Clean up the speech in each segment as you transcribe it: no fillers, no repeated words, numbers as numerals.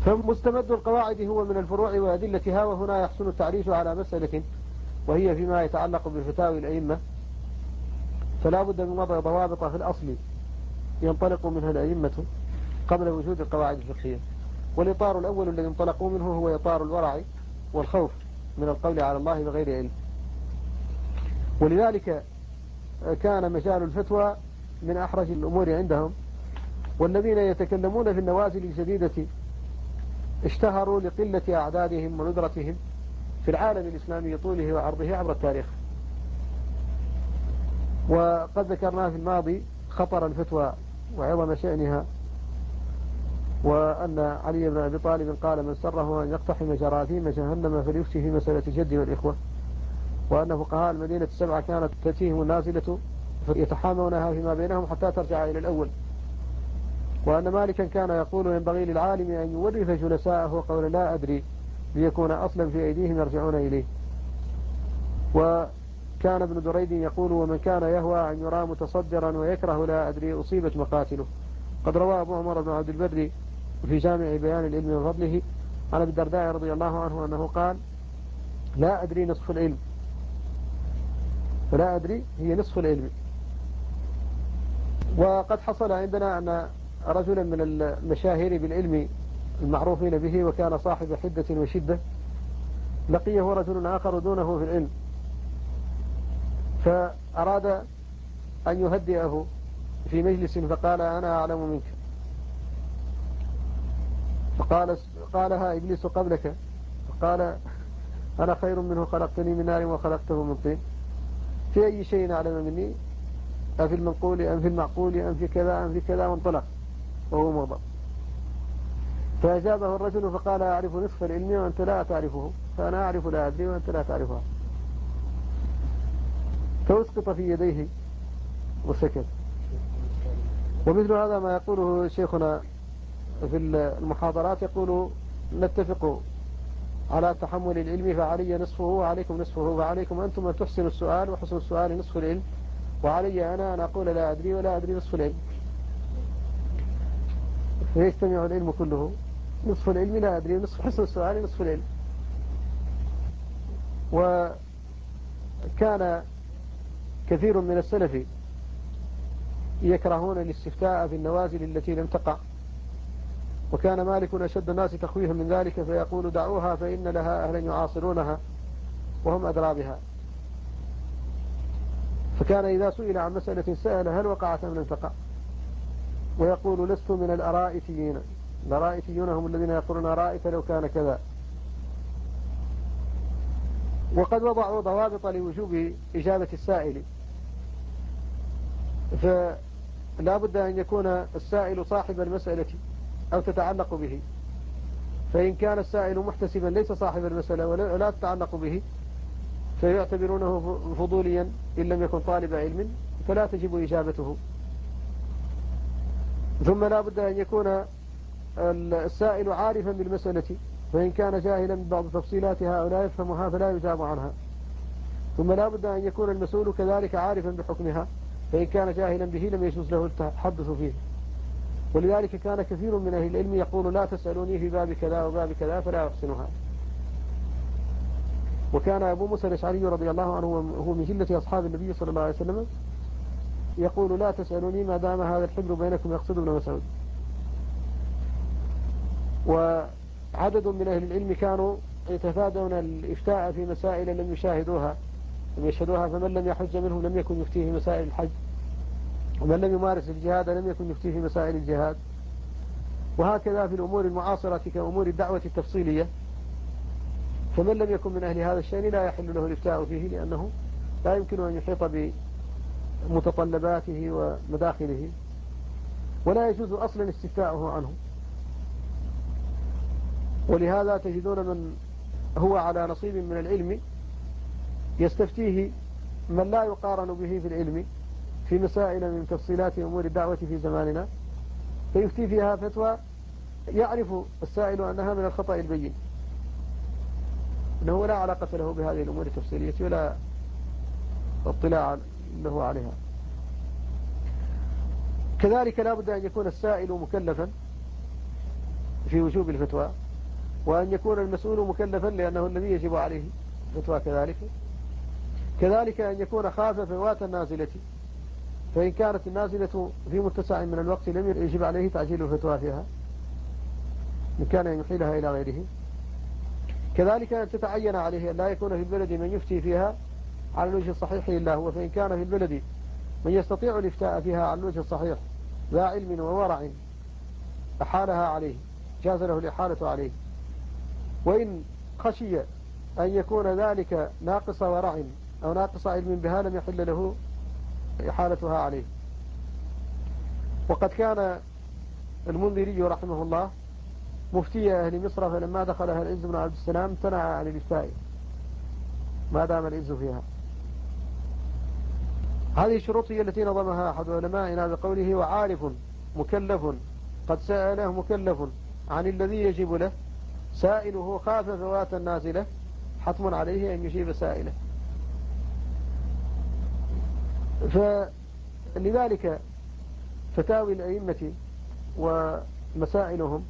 فمستمد القواعد هو من الفروع وأدلتها، وهنا يحصل التعريف على مسألة وهي فيما يتعلق بفتاوي الأئمة، فلا بد من وضع ضوابط في الأصل ينطلق منها الأئمة قبل وجود القواعد الفقهية. والإطار الأول الذي انطلقوا منه هو إطار الورع والخوف من القول على الله بغير علم. ولذلك كان مجال الفتوى من أحرج الأمور عندهم، والذين يتكلمون في النوازل الجديدة اشتهروا لقلة أعدادهم وندرتهم في العالم الإسلامي طوله وعرضه عبر التاريخ. وقد ذكرنا في الماضي خطر الفتوى وعظم شأنها، وأن علي بن أبي طالب قال: من سره أن يقتحم جراثيم جهنم فليفتي في مسألة الجد والإخوة. وأن فقهاء المدينة السبعة كانت تأتيهم النازلة فيتحامونها فيما بينهم حتى ترجع إلى الأول. وأن مالكا كان يقول: ينبغي للعالم أن يورث جلساءه قول لا أدري ليكون أصلا في أيديهم يرجعون إليه. وكان ابن دريد يقول: ومن كان يهوى أن يرى متصدرا ويكره لا أدري أصيبت مقاتله. قد روى أبو عمر بن عبد البر في جامع بيان العلم وفضله عن أبي الدرداء رضي الله عنه أنه قال: لا أدري نصف العلم. فلا أدري هي نصف العلم. وقد حصل عندنا أن رجلا من المشاهير بالعلم المعروفين به وكان صاحب حدة وشدة لقيه رجل آخر دونه في العلم، فأراد أن يهدئه في مجلس فقال: أنا أعلم منك. قالها إبليس قبلك، فقال: أنا خير منه، خلقتني من نار وخلقته من طين، في أي شيء أعلم مني؟ أفي المنقول أم في المعقول أم في كذا أم في كذا، وانطلق وهو مغضب. فأجابه الرجل فقال: أعرف نصف العلم وأنت لا تعرفه، فأنا أعرف لا أدري وأنت لا تعرفها. فأسقط في يديه وسكت. ومثل هذا ما يقوله شيخنا في المحاضرات، يقول: نتفق على تحمل العلم فعلي نصفه وعليكم نصفه، فعليكم أنتم أن تحسنوا السؤال وحسن السؤال نصف العلم، وعلي أنا أن أقول لا أدري ولا أدري نصف العلم. فيجتمع العلم كله، نصف العلم لا أدري ونصف حسن السؤال نصف العلم. وكان كثير من السلف يكرهون الاستفتاء في النوازل التي لم تقع، وكان مالك أشد الناس تخويفا من ذلك فيقول: دعوها فإن لها أهلا يعاصرونها وهم أدرى بها. فكان إذا سئل عن مسألة سأل: هل وقعت أم لم تقع؟ ويقول: لست من الأرائتيين. الأرائتيون هم الذين يقولون: رأيت لو كان كذا. وقد وضعوا ضوابط لوجوب إجابة السائل، فلا بد أن يكون السائل صاحب المسألة أو تتعلق به. فإن كان السائل محتسبا ليس صاحب المسألة ولا تتعلق به فيعتبرونه فضوليا إن لم يكن طالب علم، فلا تجب إجابته. ثم لا بد أن يكون السائل عارفا بالمسألة، فإن كان جاهلا ببعض تفصيلاتها أو لا يفهمها فلا يجاب عنها. ثم لا بد أن يكون المسؤول كذلك عارفا بحكمها، فإن كان جاهلا به لم يجوز له التحدث فيه. ولذلك كان كثير من أهل العلم يقول: لا تسألوني في باب كذا وباب كذا فلا أحسنها. وكان أبو موسى الأشعري رضي الله عنه وهو من جلة أصحاب النبي صلى الله عليه وسلم يقول: لا تسألوني ما دام هذا الحبر بينكم، يقصد ابن مسعود. وعدد من أهل العلم كانوا يتفادون الإفتاء في مسائل لم يشاهدوها فمن لم يحج منهم لم يكن يفتيه في مسائل الحج، ومن لم يمارس الجهاد لم يكن يفتيه في مسائل الجهاد. وهكذا في الأمور المعاصرة كأمور الدعوة التفصيلية، فمن لم يكن من أهل هذا الشأن لا يحل له الإفتاء فيه، لأنه لا يمكن أن يحيط بمتطلباته ومداخله، ولا يجوز أصلا استفتاؤه عنه. ولهذا تجدون من هو على نصيب من العلم يستفتيه من لا يقارن به في العلم في مسائل من تفصيلات أمور الدعوة في زماننا، فيفتي فيها فتوى يعرف السائل أنها من الخطأ البين، أنه لا علاقة له بهذه الأمور التفصيلية ولا اطلاع له عليها. كذلك لا بد أن يكون السائل مكلفا في وجوب الفتوى، وأن يكون المسؤول مكلفا لأنه الذي يجب عليه الفتوى كذلك أن يكون خاف فوات النازلة، فإن كانت النازلة في متسع من الوقت لم يجب عليه تعجيل الفتوى فيها إن كان يحيلها إلى غيره. كذلك أن تتعين عليه أن لا يكون في البلد من يفتي فيها على الوجه الصحيح إلا هو، فإن كان في البلد من يستطيع الإفتاء فيها على الوجه الصحيح ذا علم وورع أحالها عليه جاز له الإحالة عليه. وإن خشي أن يكون ذلك ناقص ورع أو ناقص علم بها لم يحل له إحالتها عليه. وقد كان المنذري رحمه الله مفتي أهل مصر، فلما دخلها العز بن عبد السلام امتنع عن الإفتاء ما دام العز فيها. هذه الشروط هي التي نظمها أحد علمائنا بقوله: وعارف مكلف قد سأله مكلف عن الذي يجب له، سائله خاف فوات النازلة، حتم عليه أن يجيب سائله. فلذلك فتاوي الأئمة ومسائلهم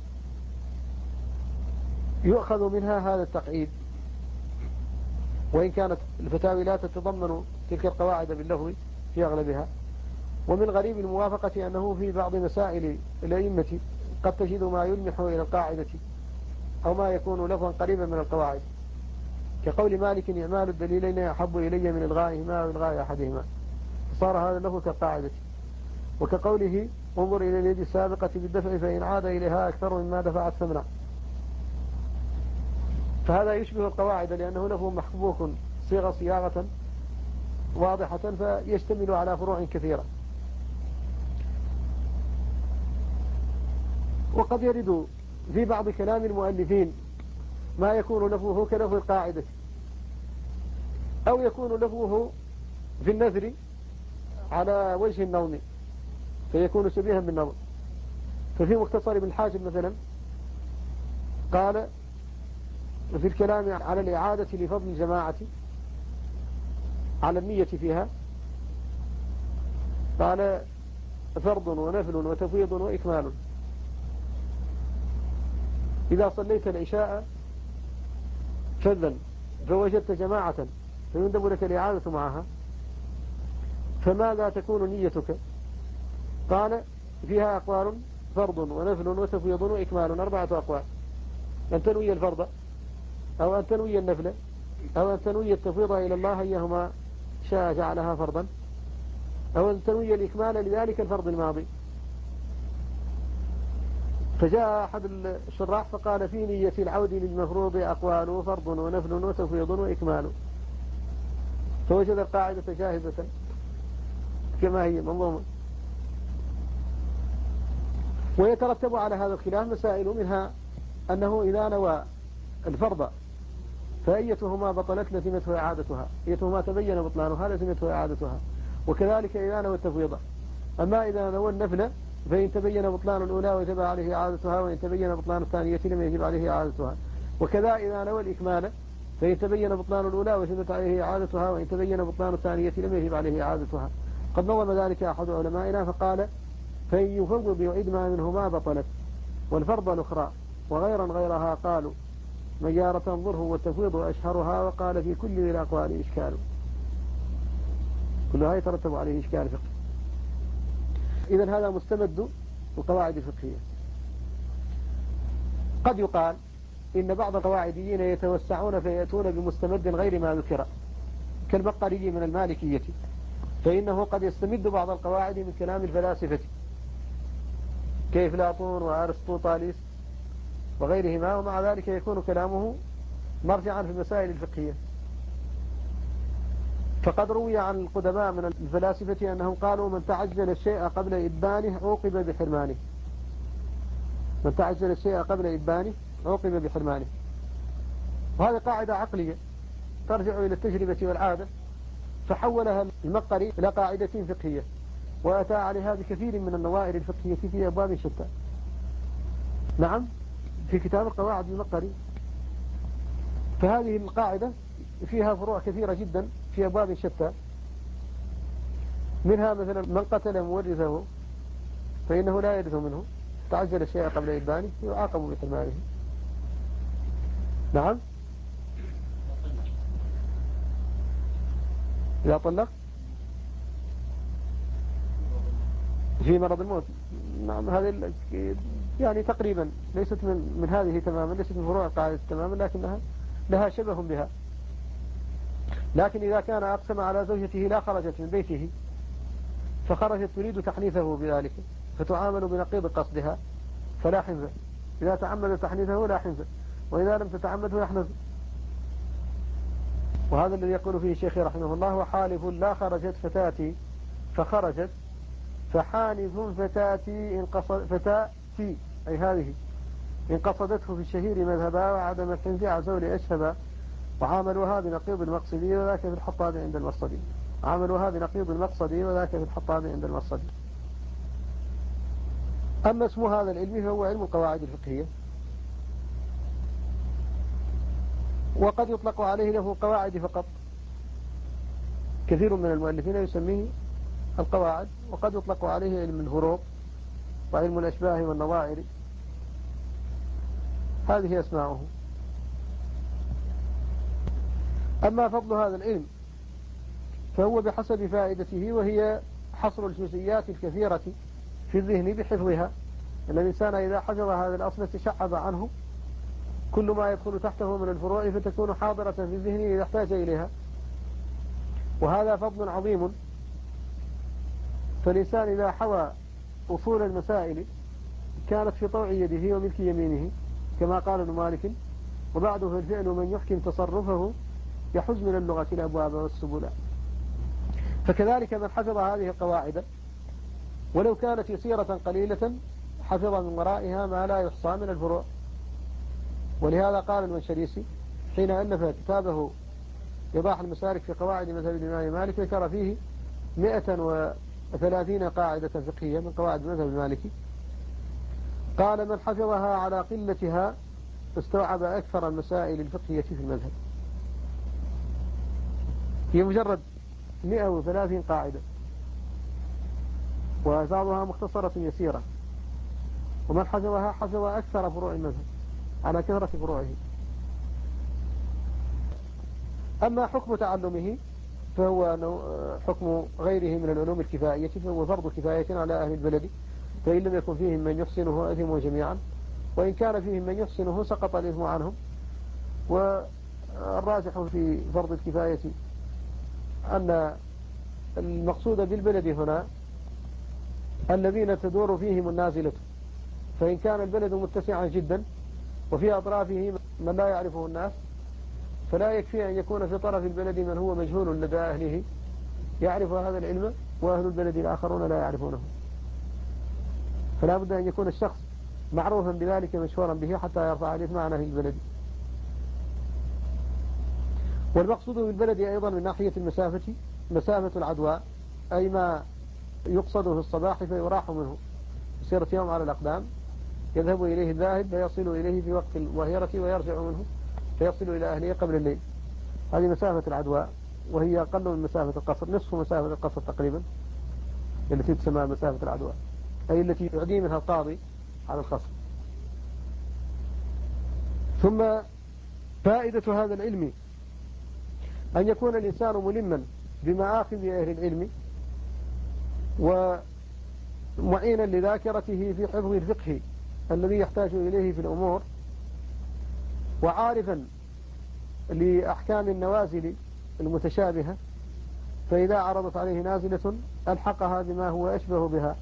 يؤخذ منها هذا التقعيد، وإن كانت الفتاوي لا تتضمن تلك القواعد باللهو في أغلبها. ومن غريب الموافقة أنه في بعض مسائل الأئمة قد تجد ما يلمح إلى القاعدة أو ما يكون لفظا قريبا من القواعد، كقول مالك: إعمال الدليلين أحب إلي من إلغائهما أو إلغاء أحدهما، فصار هذا له كالقاعدة. وكقوله: انظر إلى اليد السابقة بالدفع فإن عاد إليها أكثر مما دفعت فمنع، فهذا يشبه القواعد لأنه له محبوك صياغة واضحة فيشتمل على فروع كثيرة. وقد يرد في بعض كلام المؤلفين ما يكون لفظه كلفظ القاعدة، أو يكون لفظه في النثر على وجه النظم فيكون شبيها بالنظم. ففي مختصر ابن الحاجب مثلا قال في الكلام على الإعادة لفضل الجماعة على النية فيها، قال: فرض ونفل وتفويض وإكمال. إذا صليت العشاء فذا فوجدت جماعة فيندب لك الإعادة معها، فماذا تكون نيتك؟ قال: فيها أقوال: فرض ونفل وتفويض وإكمال، 4 أقوال: أن تنوي الفرض أو أن تنوي النفل أو أن تنوي التفويض إلى الله أيهما شاء جعلها فرضا، أو أن تنوي الإكمال لذلك الفرض الماضي. فجاء أحد الشراح فقال: في نية العود للمفروض أقوال: فرض ونفل وتفويض وإكمال. فوجد القاعدة جاهزة كما هي منظومة. ويترتب على هذا الخلاف مسائل، منها أنه إذا نوى الفرض فأيتهما بطلت لزمته إعادتها، أيتهما تبين بطلانها لزمته إعادتها. وكذلك إذا نوى التفويض. أما إذا نوى النفل فإن تبين بطلان الأولى وجب عليه إعادتها، وإن تبين بطلان الثانية لم يجب عليه إعادتها. وكذا إذا نوى الإكمال فإن تبين بطلان الأولى وجبت عليه إعادتها، وإن تبين بطلان الثانية لم يجب عليه إعادتها. قد نظم ذلك أحد علمائنا فقال: فإن يفوض يعيد ما منهما بطلت، والفرض الأخرى وغيرها قالوا مجارة تنظره والتفويض أشهرها، وقال: في كل الأقوال إشكال، كلها يترتب عليه إشكال فقه. إذن هذا مستمد القواعد الفقهية. قد يقال إن بعض القواعديين يتوسعون فيأتون بمستمد غير ما ذكر، كالبقري من المالكية، فإنه قد يستمد بعض القواعد من كلام الفلاسفة كأفلاطون وأرسطوطاليس وغيرهما، ومع ذلك يكون كلامه مرجعا في المسائل الفقهية. فقد روي عن القدماء من الفلاسفة أنهم قالوا: من تعجل الشيء قبل إبانه عوقب بحرمانه. من تعجل الشيء قبل إبانه عوقب بحرمانه. وهذه قاعدة عقلية ترجع إلى التجربة والعادة، فحولها المقري إلى قاعدة فقهية، وأتى عليها بكثير من النوائر الفقهية في أبواب شتى. نعم، في كتاب القواعد المقري. فهذه القاعدة فيها فروع كثيرة جدا في أبواب شتى، منها مثلا: من قتل مورثه فإنه لا يرث منه، استعجل الشيء قبل إبانه يعاقب بحرمانه. نعم. إذا طلق في مرض الموت، نعم هذه يعني تقريبا ليست من هذه تماما، ليست من فروع القاعدة تماما، لكنها لها شبه بها. لكن إذا كان أقسم على زوجته لا خرجت من بيته فخرجت تريد تحنيثه بذلك فتعامل بنقيض قصدها فلا حنث. إذا تعمد تحنيثه لا حنث، وإذا لم تتعمده يحنث. وهذا الذي يقول فيه الشيخ رحمه الله: وحالف لا خرجت فتاتي فخرجت فحانث فتاتي أي هذه إن قصدته في الشهير مذهبا وعدم الحنث عزول أشهبا. وعاملوها بنقيض المقصدي وذاك في الحطاب عند المرصدي. عاملوها بنقيض المقصدي وذاك في الحطاب عند المرصدي. أما اسم هذا العلم فهو علم القواعد الفقهية، وقد يطلق عليه له قواعد فقط. كثير من المؤلفين يسميه القواعد، وقد يطلق عليه علم الفروق وعلم الأشباه والنظائر. هذه أسماؤه. أما فضل هذا العلم فهو بحسب فائدته، وهي حصر الجزئيات الكثيرة في الذهن بحفظها. أن الإنسان إذا حفظ هذا الأصل تشعب عنه كل ما يدخل تحته من الفروع، فتكون حاضرة في الذهن إذا احتاج إليها، وهذا فضل عظيم. فالإنسان إذا حوى أصول المسائل كانت في طوع يده وملك يمينه، كما قال ابن مالك: وبعده الفعل من يحكم تصرفه يحز من اللغة الأبواب والسبل. فكذلك من حفظ هذه القواعد ولو كانت يسيرة قليلة حفظ من ورائها ما لا يحصى من الفروع. ولهذا قال المنشريسي حين ألف كتابه إيضاح المسالك في قواعد مذهب الإمام مالك ذكر فيه 130 قاعدة فقهية من قواعد المذهب المالكي. قال: من حفظها على قلتها استوعب أكثر المسائل الفقهية في المذهب. هي مجرد 130 قاعدة، وبعضها مختصرة يسيرة، ومن حفظها حفظ أكثر فروع المذهب على كثرة فروعه. أما حكم تعلمه فهو حكم غيره من العلوم الكفائية، فهو فرض كفاية على أهل البلد، فإن لم يكن فيهم من يحسنه أثموا جميعا، وإن كان فيهم من يحسنه سقط الإثم عنهم. والراجح في فرض الكفاية أن المقصود بالبلد هنا الذين تدور فيهم النازلة، فإن كان البلد متسعا جدا وفي أطرافه من لا يعرفه الناس فلا يكفي أن يكون في طرف البلد من هو مجهول لدى أهله يعرف هذا العلم وأهل البلد الآخرون لا يعرفونه. فلا بد أن يكون الشخص معروفا بذلك مشهورا به حتى يرفع الإثم عن أهل البلد. والمقصود بالبلد أيضا من ناحية المسافة مسافة العدوى، أي ما يقصد في الصباح فيراح منه مسيرة يوم على الأقدام، يذهب إليه الذاهب فيصل إليه في وقت الظهيرة ويرجع منه فيصل إلى أهله قبل الليل. هذه مسافة العدوى، وهي أقل من مسافة القصر، نصف مسافة القصر تقريبا التي تسمى مسافة العدوى، أي التي يعدي منها القاضي على القصر. ثم فائدة هذا العلم أن يكون الإنسان ملما بمآخذ أهل العلم ومعينا لذاكرته في حفظ الفقه الذي يحتاج إليه في الأمور، وعارفا لأحكام النوازل المتشابهة، فإذا عرضت عليه نازلة ألحقها بما هو أشبه بها.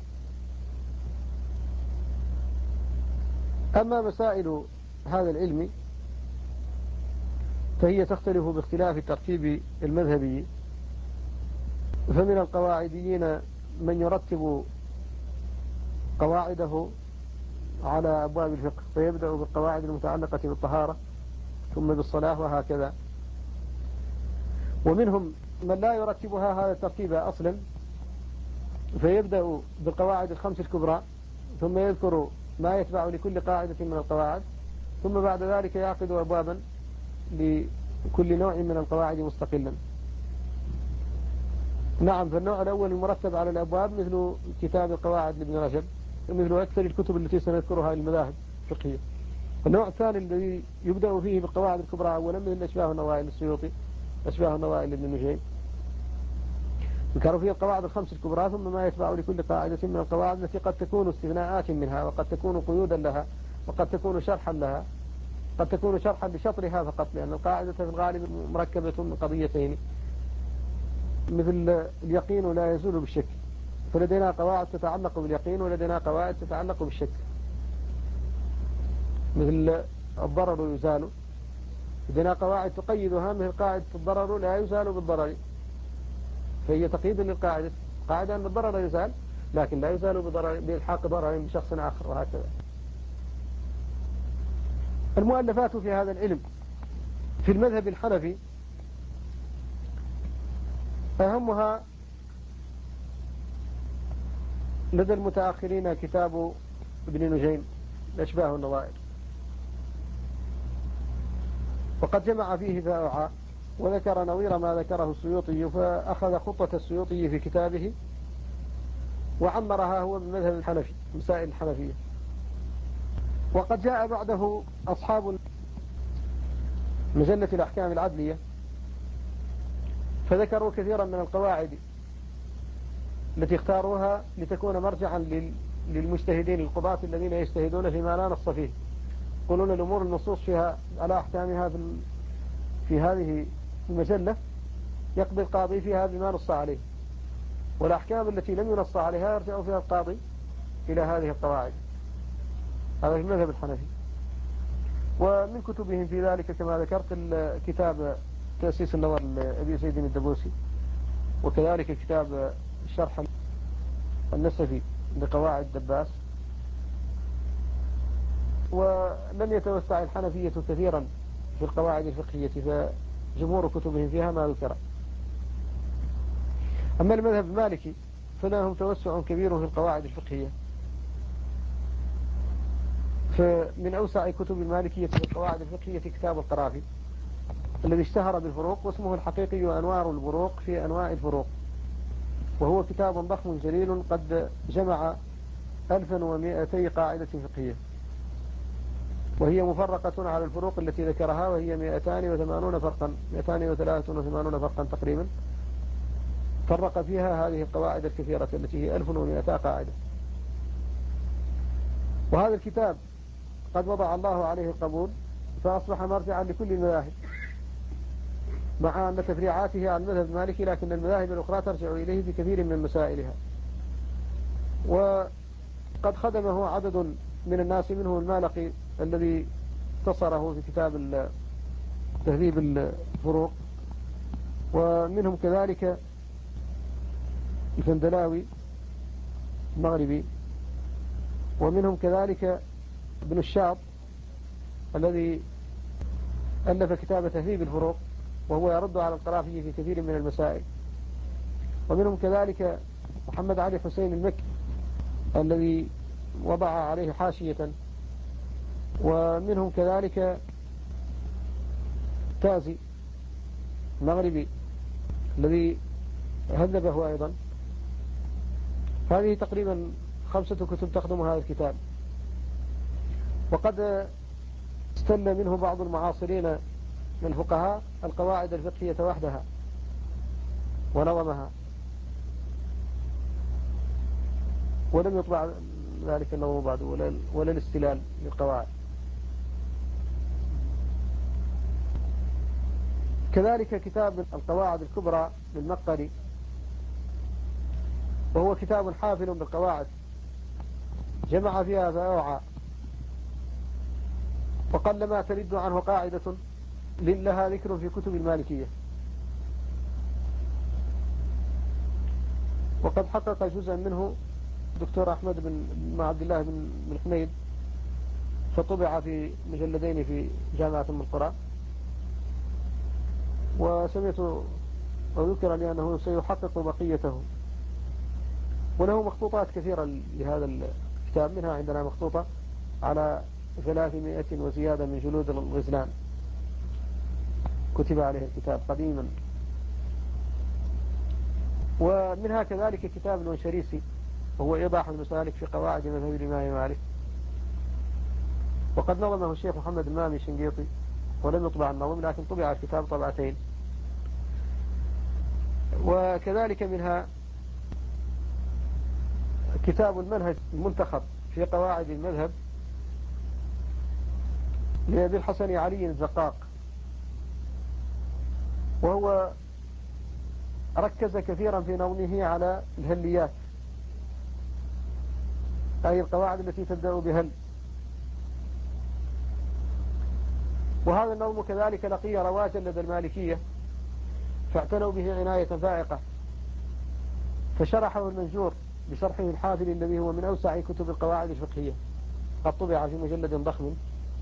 أما مسائل هذا العلم فهي تختلف باختلاف الترتيب المذهبي، فمن القواعديين من يرتب قواعده على أبواب الفقه فيبدأ بالقواعد المتعلقة بالطهارة ثم بالصلاة وهكذا. ومنهم من لا يرتبها هذا الترتيب أصلا فيبدأ بالقواعد الخمس الكبرى ثم يذكر ما يتبع لكل قاعدة من القواعد، ثم بعد ذلك يعقد أبوابا لكل نوع من القواعد مستقلا. نعم، فالنوع الأول المرتب على الأبواب مثل كتاب القواعد لابن رجب مثل أكثر الكتب التي سنذكرها للمذاهب الفقهية. النوع الثاني الذي يبدأ فيه بالقواعد الكبرى أولا مثل الأشباه والنظائر للسيوطي، أشباه والنظائر لابن نجيم، ذكروا فيه القواعد الخمس الكبرى، ثم ما يتبع لكل قاعدة من القواعد التي قد تكون استثناءات منها، وقد تكون قيودا لها، وقد تكون شرحا لها، قد تكون شرحا لشطرها فقط، لأن القاعدة في الغالب مركبة من قضيتين، مثل اليقين لا يزول بالشك، فلدينا قواعد تتعلق باليقين ولدينا قواعد تتعلق بالشك، مثل الضرر يزال، لدينا قواعد تقيدها مثل قاعدة الضرر لا يزال بالضرر، فهي تقييد للقاعدة، قاعدة أن الضرر يزال لكن لا يزال بإلحاق ضرر بشخص آخر، وهكذا. المؤلفات في هذا العلم في المذهب الحنفي أهمها لدى المتأخرين كتاب ابن نجيم الأشباه والنظائر، وقد جمع فيه فأوعى وذكر نظير ما ذكره السيوطي، فأخذ خطة السيوطي في كتابه وعمرها هو بالمذهب الحنفي، مسائل الحنفية. وقد جاء بعده أصحاب مجلة الأحكام العدلية فذكروا كثيرا من القواعد التي اختاروها لتكون مرجعا للمجتهدين القضاة الذين يجتهدون فيما لا نص فيه، يقولون الأمور المنصوص فيها على أحكامها في هذه المجلة يقضي القاضي فيها بما نص عليه، والأحكام التي لم ينص عليها يرجع فيها القاضي إلى هذه القواعد. هذا في المذهب الحنفي. ومن كتبهم في ذلك كما ذكرت كتاب تأسيس النظر لأبي سيد الدبوسي، وكذلك كتاب الشرح النسفي لقواعد دباس. ولم يتوسع الحنفية كثيرا في القواعد الفقهية، فجمهور كتبهم فيها ما ذكر. أما المذهب المالكي فلهم توسع كبير في القواعد الفقهية، فمن أوسع كتب المالكية في القواعد الفقهية كتاب القرافي الذي اشتهر بالفروق، واسمه الحقيقي أنوار البروق في أنواع الفروق، وهو كتاب ضخم جليل قد جمع 1200 قاعدة فقهية، وهي مفرقة على الفروق التي ذكرها، وهي 280 فرقا، 283 فرقا تقريبا، فرق فيها هذه القواعد الكثيرة التي هي 1200 قاعدة. وهذا الكتاب قد وضع الله عليه القبول، فأصبح مرجعا لكل المذاهب، مع أن تفريعاته عن المذهب المالكي، لكن المذاهب الأخرى ترجع إليه في كثير من مسائلها. وقد خدمه عدد من الناس، منه المالقي الذي اختصره في كتاب تهذيب الفروق، ومنهم كذلك الفندلاوي المغربي، ومنهم كذلك ابن الشعب الذي ألف كتاب تهذيب الفروق وهو يرد على القرافي في كثير من المسائل، ومنهم كذلك محمد علي حسين المكي الذي وضع عليه حاشية، ومنهم كذلك تازي المغربي الذي هذبه أيضا. هذه تقريبا 5 كتب تخدم هذا الكتاب. وقد استل منه بعض المعاصرين من الفقهاء القواعد الفقهية وحدها ونظمها، ولم يطبع ذلك النظم بعد ولا الاستلال للقواعد. كذلك كتاب القواعد الكبرى للمقري، وهو كتاب حافل بالقواعد جمع فيها فأوعى، وقلما ترد عنه قاعدة لها ذكر في كتب المالكية. وقد حقق جزءا منه الدكتور أحمد بن عبد الله بن حميد، فطبع في مجلدين في جامعة أم القرى، وسمعت وذكر لي أنه سيحقق بقيته. وله مخطوطات كثيرة لهذا الكتاب، منها عندنا مخطوطة على 300 وزيادة من جلود الغزلان كتب عليه الكتاب قديما. ومنها كذلك كتاب الونشريسي، وهو إيضاح المسالك في قواعد مذهب الإمام مالك. وقد نظمه الشيخ محمد المامي الشنقيطي ولم يطبع النظم، لكن طبع الكتاب طبعتين. وكذلك منها كتاب المنهج المنتخب في قواعد المذهب لأبي الحسن علي الزقاق، وهو ركز كثيرا في نظمه على الهليات، أي القواعد التي تبدأ بهل. وهذا النظم كذلك لقي رواجا لدى المالكية، فاعتنوا به عناية فائقة، فشرحه المنجور بشرحه الحافل الذي هو من أوسع كتب القواعد الفقهية، قد طبع في مجلد ضخم.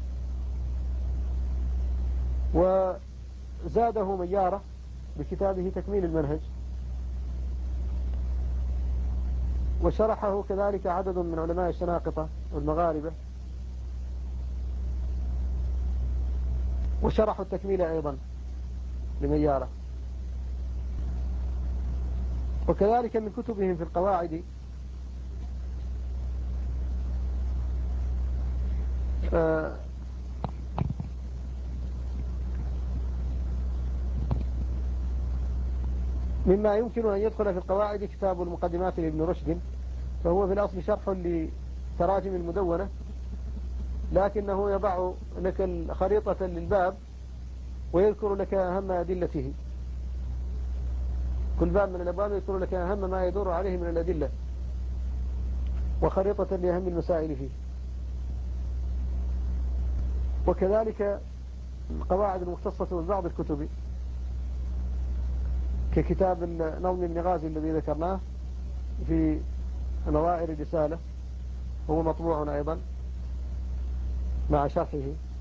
وزاده ميارة بكتابه تكميل المنهج، وشرحه كذلك عدد من علماء الشناقطة والمغاربة، وشرحوا التكميل أيضا لميارة. وكذلك من كتبهم في القواعد مما يمكن أن يدخل في القواعد كتاب المقدمات لابن رشد، فهو في الأصل شرح لتراجم المدونة، لكنه يضع لك خريطة للباب ويذكر لك أهم أدلته. كل باب من الأبواب يذكر لك أهم ما يدور عليه من الأدلة، وخريطة لأهم المسائل فيه. وكذلك القواعد المختصة ببعض الكتب ككتاب نظم ابن غازي الذي ذكرناه في نظائر الرسالة، هو مطبوع أيضا مع شرحه.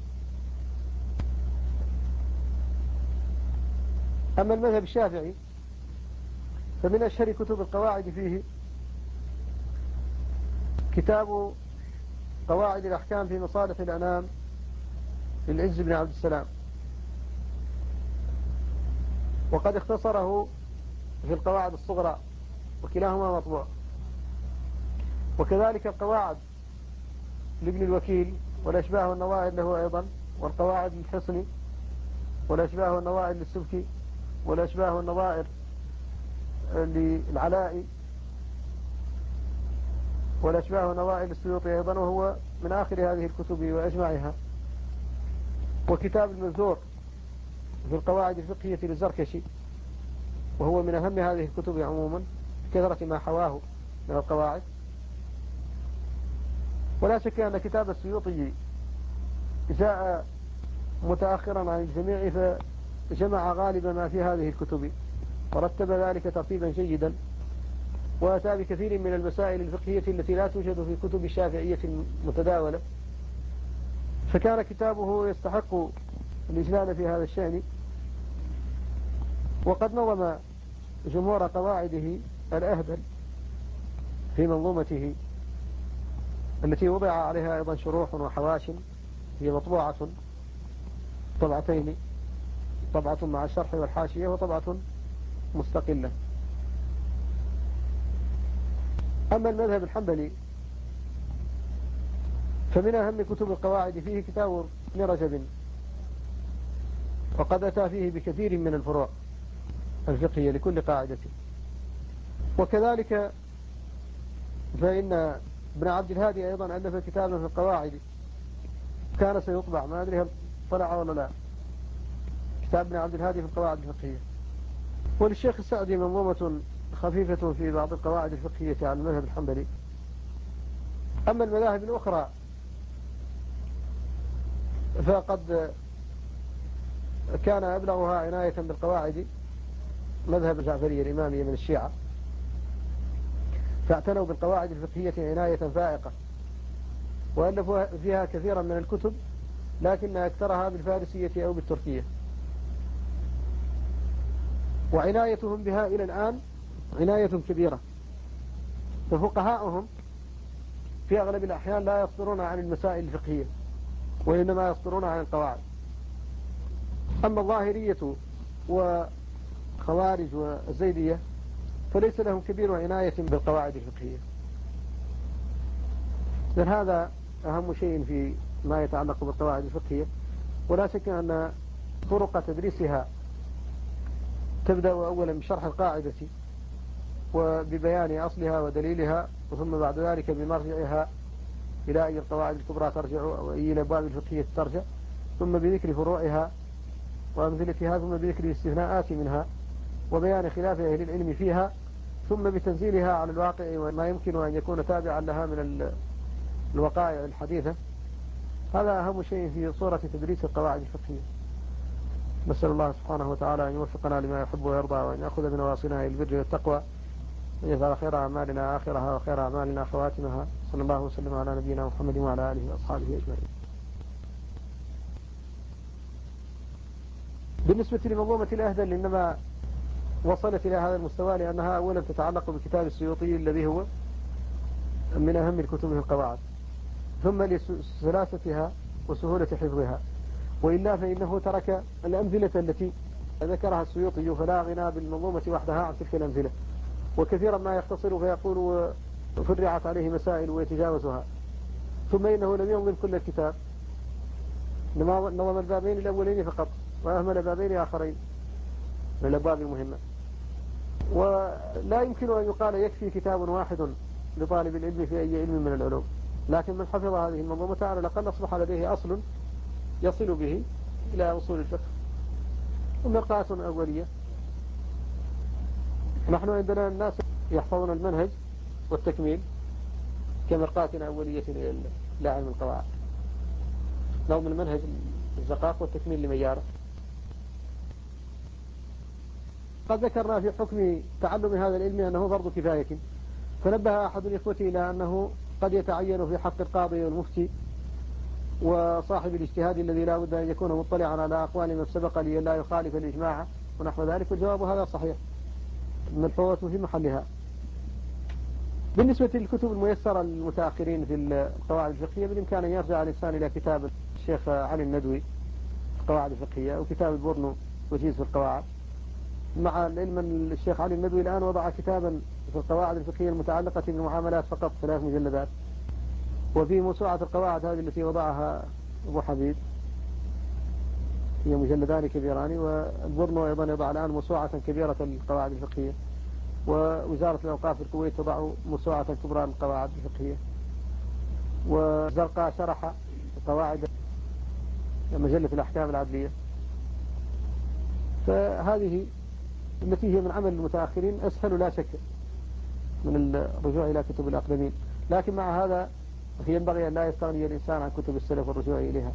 أما المذهب الشافعي فمن أشهر كتب القواعد فيه كتاب قواعد الأحكام في مصالح الأنام للعز بن عبد السلام، وقد اختصره في القواعد الصغرى، وكلاهما مطبوع. وكذلك القواعد لابن الوكيل والأشباه والنوائر له أيضا، والقواعد للحصن والأشباه والنوائر للسبكي، والأشباه والنظائر للعلاء، والأشباه والنظائر للسيوطي أيضا، وهو من آخر هذه الكتب وأجمعها. وكتاب المنثور في القواعد الفقهية للزركشي، وهو من أهم هذه الكتب عموما كثرة ما حواه من القواعد. ولا شك أن كتاب السيوطي جاء متأخرا عن الجميع، فجمع غالب ما في هذه الكتب ورتب ذلك ترتيبا جيدا، وأتى بكثير من المسائل الفقهية التي لا توجد في كتب الشافعية المتداولة، فكان كتابه يستحق الإجلال في هذا الشأن. وقد نظم جمهور قواعده الأهبل في منظومته التي وضع عليها أيضا شروح وحواش، هي مطبوعة طبعتين، طبعة مع الشرح والحاشية وطبعة مستقلة. أما المذهب الحنبلي فمن أهم كتب القواعد فيه كتاب ابن رجب، وقد أتى فيه بكثير من الفروع الفقهية لكل قاعدة. وكذلك فإن ابن عبد الهادي أيضا ألف كتابا في القواعد كان سيطبع، ما أدري هل طلع ولا لا، كتاب ابن عبد الهادي في القواعد الفقهية. وللشيخ السعدي منظومة خفيفة في بعض القواعد الفقهية على المذهب الحنبلي. أما المذاهب الأخرى فقد كان أبلغها عناية بالقواعد مذهب الجعفرية الإمامية من الشيعة، فاعتنوا بالقواعد الفقهية عناية فائقة، وألفوا فيها كثيرا من الكتب، لكن أكثرها بالفارسية أو بالتركية. وعنايتهم بها إلى الآن عناية كبيرة، ففقهاؤهم في أغلب الأحيان لا يصدرون عن المسائل الفقهية، وإنما يصدرون عن القواعد. أما الظاهرية وخوارج والزيدية فليس لهم كبير عناية بالقواعد الفقهية. إذن هذا أهم شيء في ما يتعلق بالقواعد الفقهية. ولا شك أن طرق تدريسها تبدأ أولا بشرح القاعدة وببيان أصلها ودليلها، ثم بعد ذلك بمرجعها إلى أي القواعد الكبرى ترجع أو أي الأبواب الفقهية ترجع، ثم بذكر فروعها وأمثلتها، ثم بذكر الاستثناءات منها وبيان خلاف أهل العلم فيها، ثم بتنزيلها على الواقع وما يمكن أن يكون تابعا لها من الوقائع الحديثة. هذا أهم شيء في صورة تدريس القواعد الفقهية. نسأل الله سبحانه وتعالى أن يوفقنا لما يحب ويرضى، وأن يأخذ من واصلنا إلى البر والتقوى، وأن يجعل خير أعمالنا آخرها وخير أعمالنا خواتمها. صلى الله وسلم على نبينا محمد وعلى آله وأصحابه أجمعين. بالنسبة لمنظومة الأهدل إنما وصلت إلى هذا المستوى لأنها أولا تتعلق بكتاب السيوطي الذي هو من أهم الكتب في القواعد، ثم لسلاستها وسهولة حفظها، وإلا فإنه ترك الأمثلة التي ذكرها السيوطي فلا غنى بالمنظومة وحدها عن تلك الأمثلة، وكثيرا ما يختصر فيقول فرعت عليه مسائل ويتجاوزها، ثم إنه لم ينظم كل الكتاب، نظم البابين الأولين فقط وأهمل بابين آخرين من الأبواب المهمة. ولا يمكن أن يقال يكفي كتاب واحد لطالب العلم في أي علم من العلوم، لكن من حفظ هذه المنظومة على الأقل أصبح لديه أصل يصل به إلى أصول الفقه ومرقاة أولية. نحن عندنا الناس يحفظون المنهج والتكميل كمرقاة أولية إلى علم القواعد، نظم المنهج الزقاق والتكميل لمياره. قد ذكرنا في حكم تعلم هذا العلم أنه فرض كفاية، فنبه أحد الإخوة إلى أنه قد يتعين في حق القاضي والمفتي وصاحب الاجتهاد الذي لا بد أن يكون مطلعا على أقوال من سبق لي لا يخالف الإجماع ونحو ذلك، والجواب هذا صحيح، الملحوظة في محلها. بالنسبة للكتب الميسرة للمتأخرين في القواعد الفقهية، بالإمكان أن يرجع الإنسان إلى كتاب الشيخ علي الندوي في القواعد الفقهية، أو كتاب البورنو وجيز في القواعد، مع العلم أن الشيخ علي الندوي الآن وضع كتابا في القواعد الفقهية المتعلقة بالمعاملات فقط 3 مجلدات، وفي موسوعة القواعد هذه التي وضعها أبو حبيب هي مجلدان كبيران، والبورنو أيضا يضع الآن موسوعة كبيرة للقواعد الفقهية، ووزارة الأوقاف في الكويت تضع موسوعة كبرى للقواعد الفقهية، وزرقاء شرح قواعد مجلة الأحكام العدلية. فهذه التي هي من عمل المتأخرين أسهل لا شك من الرجوع إلى كتب الأقدمين، لكن مع هذا ينبغي أن لا يستغني الإنسان عن كتب السلف والرجوع إليها.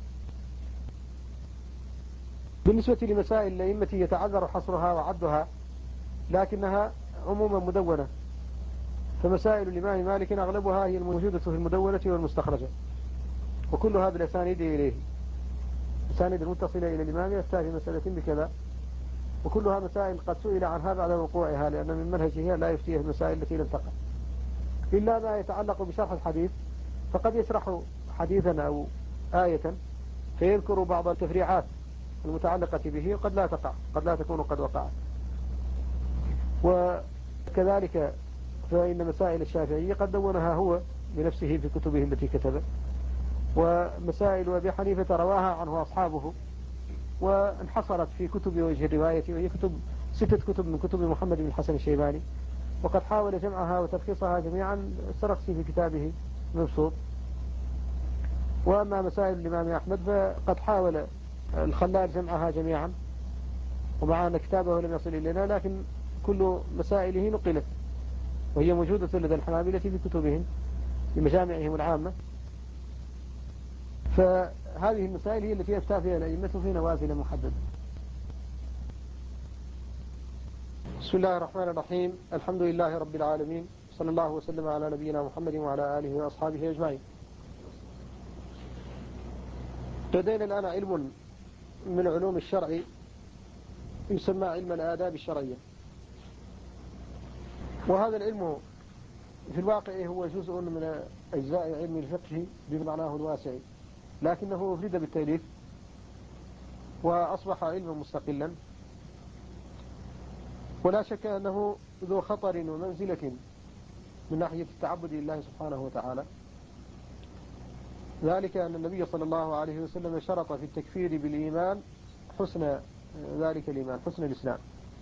بالنسبة لمسائل الأئمة يتعذر حصرها وعدها، لكنها عموما مدونة، فمسائل الإمام مالك أغلبها هي الموجودة في المدونة والمستخرجة، وكلها بالأسانيد إليه، أسانيد المتصلة إلى الإمام يفتى في مسألة بكذا، وكلها مسائل قد سئل عنها بعد وقوعها، لأن من منهجه لا يفتيه المسائل التي لم تقع، إلا ما يتعلق بشرح الحديث، فقد يشرح حديثا أو آية فيذكر بعض التفريعات المتعلقة به، وقد لا تقع، قد لا تكون قد وقعت. وكذلك فإن مسائل الشافعية قد دونها هو بنفسه في كتبه التي كتبه، ومسائل أبي حنيفة رواها عنه أصحابه وانحصرت في كتب وجه الرواية، وهي 6 كتب من كتب محمد بن الحسن الشيباني، وقد حاول جمعها وتلخيصها جميعا السرخسي في كتابه مبسوط. وأما مسائل الإمام أحمد فقد حاول الخلال جمعها جميعا، ومع أن كتابه لم يصل إلينا، لكن كل مسائله نقلت، وهي موجودة لدى الحنابلة في كتبهم في مجامعهم العامة. فهذه المسائل هي التي يفتى فيها الأئمة في نوازل محددة. بسم الله الرحمن الرحيم، الحمد لله رب العالمين، صلى الله وسلم على نبينا محمد وعلى آله وأصحابه أجمعين. لدينا الآن علم من علوم الشرع يسمى علم الآداب الشرعية، وهذا العلم في الواقع هو جزء من أجزاء علم الفقه بمعناه الواسع، لكنه أفرد بالتأليف وأصبح علما مستقلا، ولا شك أنه ذو خطر ومنزلة من ناحية التعبد لله سبحانه وتعالى، ذلك أن النبي صلى الله عليه وسلم شرط في التكفير بالإيمان حسن ذلك الإيمان، حسن الإسلام،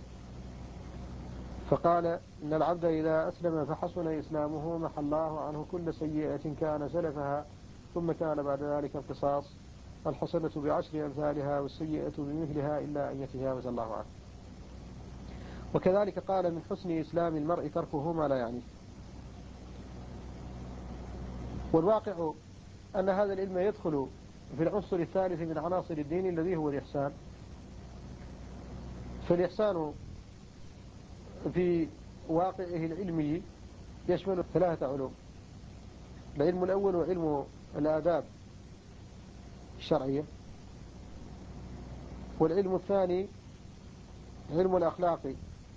فقال إن العبد إذا أسلم فحسن إسلامه محى الله عنه كل سيئة كان سلفها، ثم كان بعد ذلك القصاص، الحسنة بعشر أمثالها والسيئة بمثلها إلا أن يتجاوز الله عنه. وكذلك قال من حسن إسلام المرء تركه ما لا يعنيه. والواقع أن هذا العلم يدخل في العنصر الثالث من عناصر الدين الذي هو الإحسان. فالإحسان في واقعه العلمي يشمل ثلاثة علوم. العلم الأول علم الآداب الشرعية، والعلم الثاني علم الأخلاق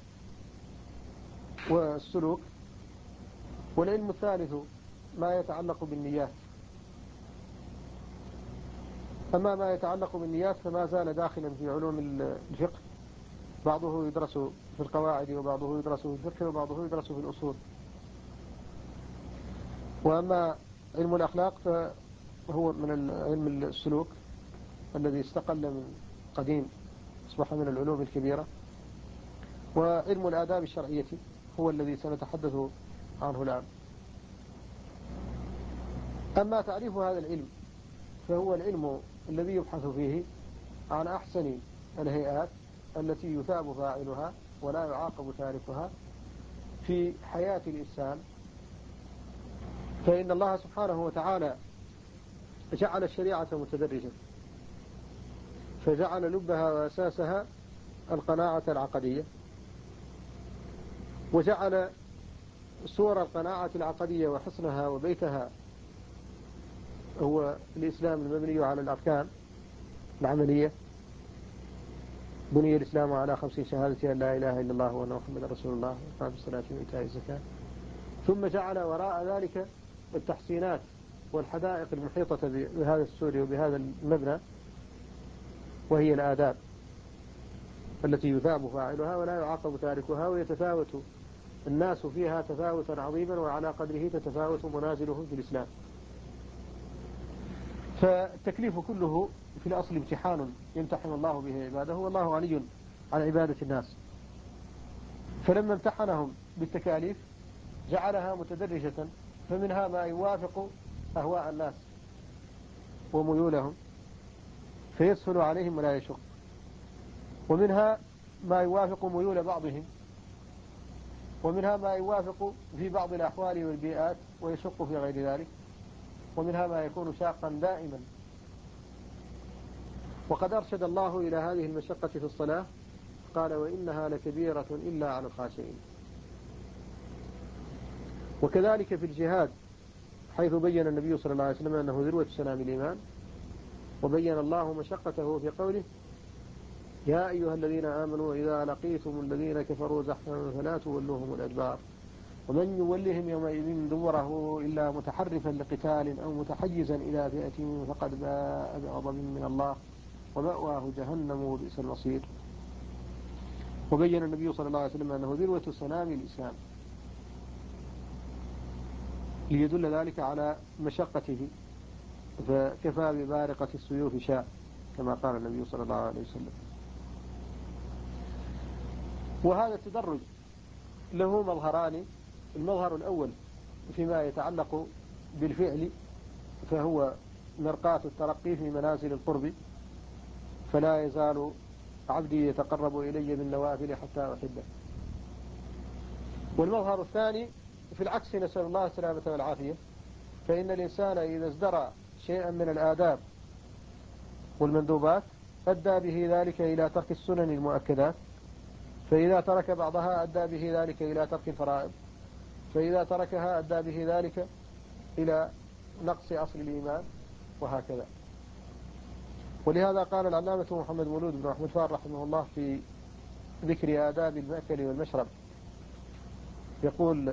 والسلوك، والعلم الثالث ما يتعلق بالنيات. أما ما يتعلق بالنيات فما زال داخلا في علوم الفقه، بعضه يدرس في القواعد وبعضه يدرس في الفقه وبعضه يدرس في الأصول. وأما علم الأخلاق فهو من علم السلوك الذي استقل من قديم، أصبح من العلوم الكبيرة. وعلم الآداب الشرعية هو الذي سنتحدث عنه الآن. أما تعريف هذا العلم فهو العلم الذي يبحث فيه عن أحسن الهيئات التي يثاب فاعلها ولا يعاقب تاركها في حياة الإنسان. فإن الله سبحانه وتعالى جعل الشريعة متدرجة، فجعل لبها وأساسها القناعة العقدية، وجعل صور القناعة العقدية وحصنها وبيتها هو الإسلام المبني على الأركان العملية. بني الإسلام على 5 شهادة أن لا إله إلا الله وأن محمدا رسول الله وإقام الصلاة وإيتاء الزكاة. ثم جعل وراء ذلك التحسينات والحدائق المحيطة بهذا السور وبهذا المبنى، وهي الآداب التي يثاب فاعلها ولا يعاقب تاركها، ويتفاوت الناس فيها تفاوتا عظيما وعلى قدره تتفاوت منازلهم في الإسلام. فالتكليف كله في الأصل امتحان يمتحن الله به عباده، والله غني عن عبادة الناس. فلما امتحنهم بالتكاليف جعلها متدرجة، فمنها ما يوافق أهواء الناس وميولهم فيسهل عليهم ولا يشق، ومنها ما يوافق ميول بعضهم، ومنها ما يوافق في بعض الأحوال والبيئات ويشق في غير ذلك، ومنها ما يكون شاقا دائما. وقد أرشد الله إلى هذه المشقة في الصلاة، قال وإنها لكبيرة إلا على الخاشعين. وكذلك في الجهاد، حيث بين النبي صلى الله عليه وسلم أنه ذروة سلام الإيمان، وبين الله مشقته في قوله يا أيها الذين آمنوا إذا لقيتم الذين كفروا زحفا فلا تولوهم الأدبار ومن يولهم يومئذ دبره إلا متحرفا لقتال أو متحيزا إلى فئة فقد باء بغضب من الله ومأواه جهنم وبئس المصير. وبين النبي صلى الله عليه وسلم أنه ذروة سلام الإسلام، ليدل ذلك على مشقته، فكفى ببارقة السيوف شاء كما قال النبي صلى الله عليه وسلم. وهذا التدرج له مظهران. المظهر الأول فيما يتعلق بالفعل، فهو مرقاة الترقي في منازل القرب، فلا يزال عبدي يتقرب إلي بالنوافل حتى أحبه. والمظهر الثاني في العكس، نسأل الله السلامة والعافية، فإن الإنسان إذا ازدرى شيئا من الآداب والمندوبات أدى به ذلك إلى ترك السنن المؤكدات، فإذا ترك بعضها أدى به ذلك إلى ترك الفرائض، فإذا تركها أدى به ذلك إلى نقص أصل الإيمان، وهكذا. ولهذا قال العلامة محمد مولود بن أحمد فار رحمه الله في ذكر آداب المأكل والمشرب، يقول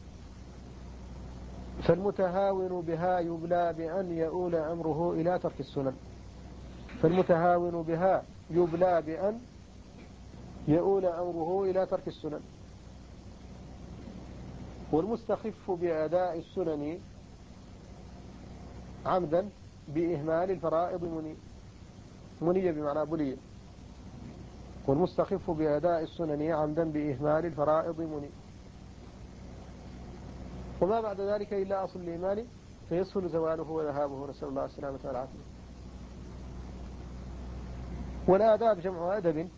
فالمتهاون بها يبلى بأن يؤول أمره إلى ترك السنن. فالمتهاون بها يبلى بأن يؤول أمره إلى ترك السنن. والمستخف بأداء السنن عمدا بإهمال الفرائض مني بمعنى بلي، والمستخف بأداء السنن عمدا بإهمال الفرائض مني. وما بعد ذلك إلا أصل الإيمان فيسهل زواله وذهابه، نسأل الله السلامة والعافية. والآداب جمع أدب،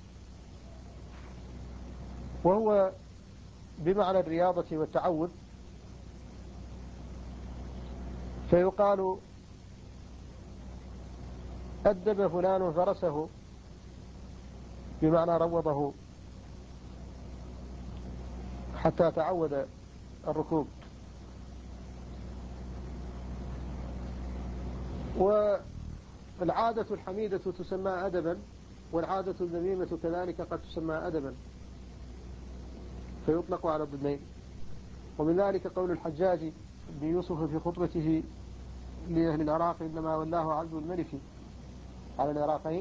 وهو بمعنى الرياضة والتعود، فيقال أدب فلان فرسه بمعنى روضه حتى تعود الركوب. والعادة الحميدة تسمى أدبا، والعادة الذميمة كذلك قد تسمى أدبا، فيطلق على الضدين. ومن ذلك قول الحجاج بن يوسف في خطبته لأهل العراق إنما ولاه عبد الملك على العراقين: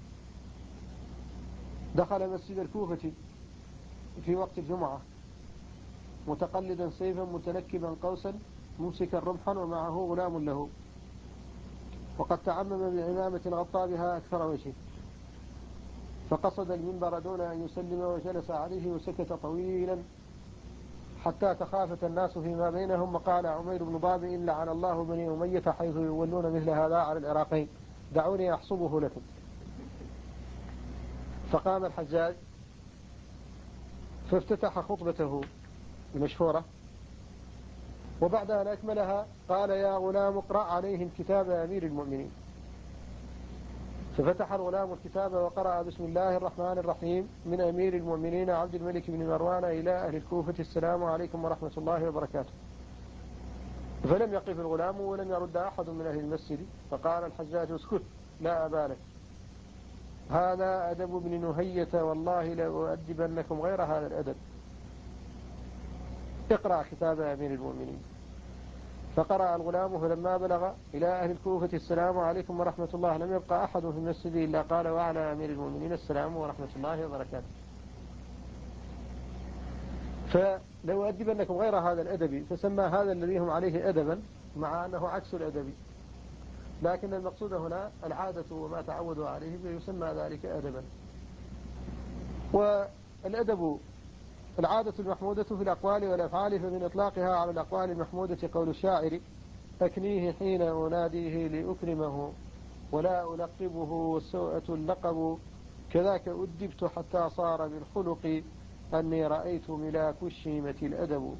دخل مسجد الكوفة في وقت الجمعة متقلدا سيفا متنكبا قوسا ممسكا رمحا ومعه غلام له، وقد تعمم بعمامة غطى بها أكثر وجهه، فقصد المنبر دون أن يسلم وجلس عليه وسكت طويلا حتى تخافت الناس فيما بينهم، وقال عمير بن ضابئ: لعن الله بني أمية حيث يولون مثل هذا على العراقين، دعوني أحصبه لكم. فقام الحجاج فافتتح خطبته المشهورة، وبعد أن أكملها قال: يا غلام اقرأ عليهم كتاب أمير المؤمنين. ففتح الغلام الكتاب وقرأ: بسم الله الرحمن الرحيم، من أمير المؤمنين عبد الملك بن مروان إلى أهل الكوفة، السلام عليكم ورحمة الله وبركاته. فلم يقف الغلام ولم يرد أحد من أهل المسجد، فقال الحجاج: اسكت، لا أبالك، هذا أدب ابن نهية، والله لأؤدبنكم غير هذا الأدب، اقرأ كتاب أمير المؤمنين. فقرأ الغلام، فلما بلغ إلى أهل الكوفة السلام عليكم ورحمة الله لم يبقى أحد في المسجد إلا قال: وعلى أمير المؤمنين السلام ورحمة الله وبركاته. فلو أدبنكم غير هذا الأدب، فسمى هذا الذي هم عليه أدبا، مع أنه عكس الأدب، لكن المقصود هنا العادة وما تعودوا عليه فيسمى ذلك أدبا. والأدب العادة المحمودة في الأقوال والأفعال، فمن إطلاقها على الأقوال المحمودة قول الشاعر: أكنيه حين أناديه لأكرمه ولا ألقبه والسوءة اللقب، كذاك أدبت حتى صار بالخلق أني رأيت ملاك الشيمة الأدب.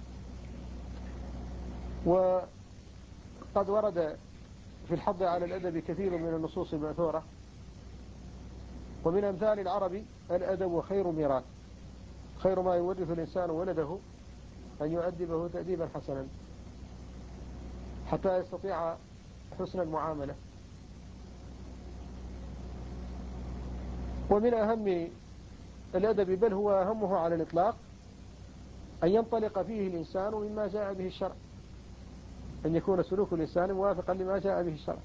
وقد ورد في الحض على الأدب كثير من النصوص المأثورة، ومن أمثال العرب: الأدب خير ميراث، خير ما يورث الإنسان ولده أن يؤدبه تأديبا حسنا حتى يستطيع حسن المعاملة. ومن أهم الأدب، بل هو أهمه على الإطلاق، أن ينطلق فيه الإنسان مما جاء به الشرع، أن يكون سلوك الإنسان موافقا لما جاء به الشرع.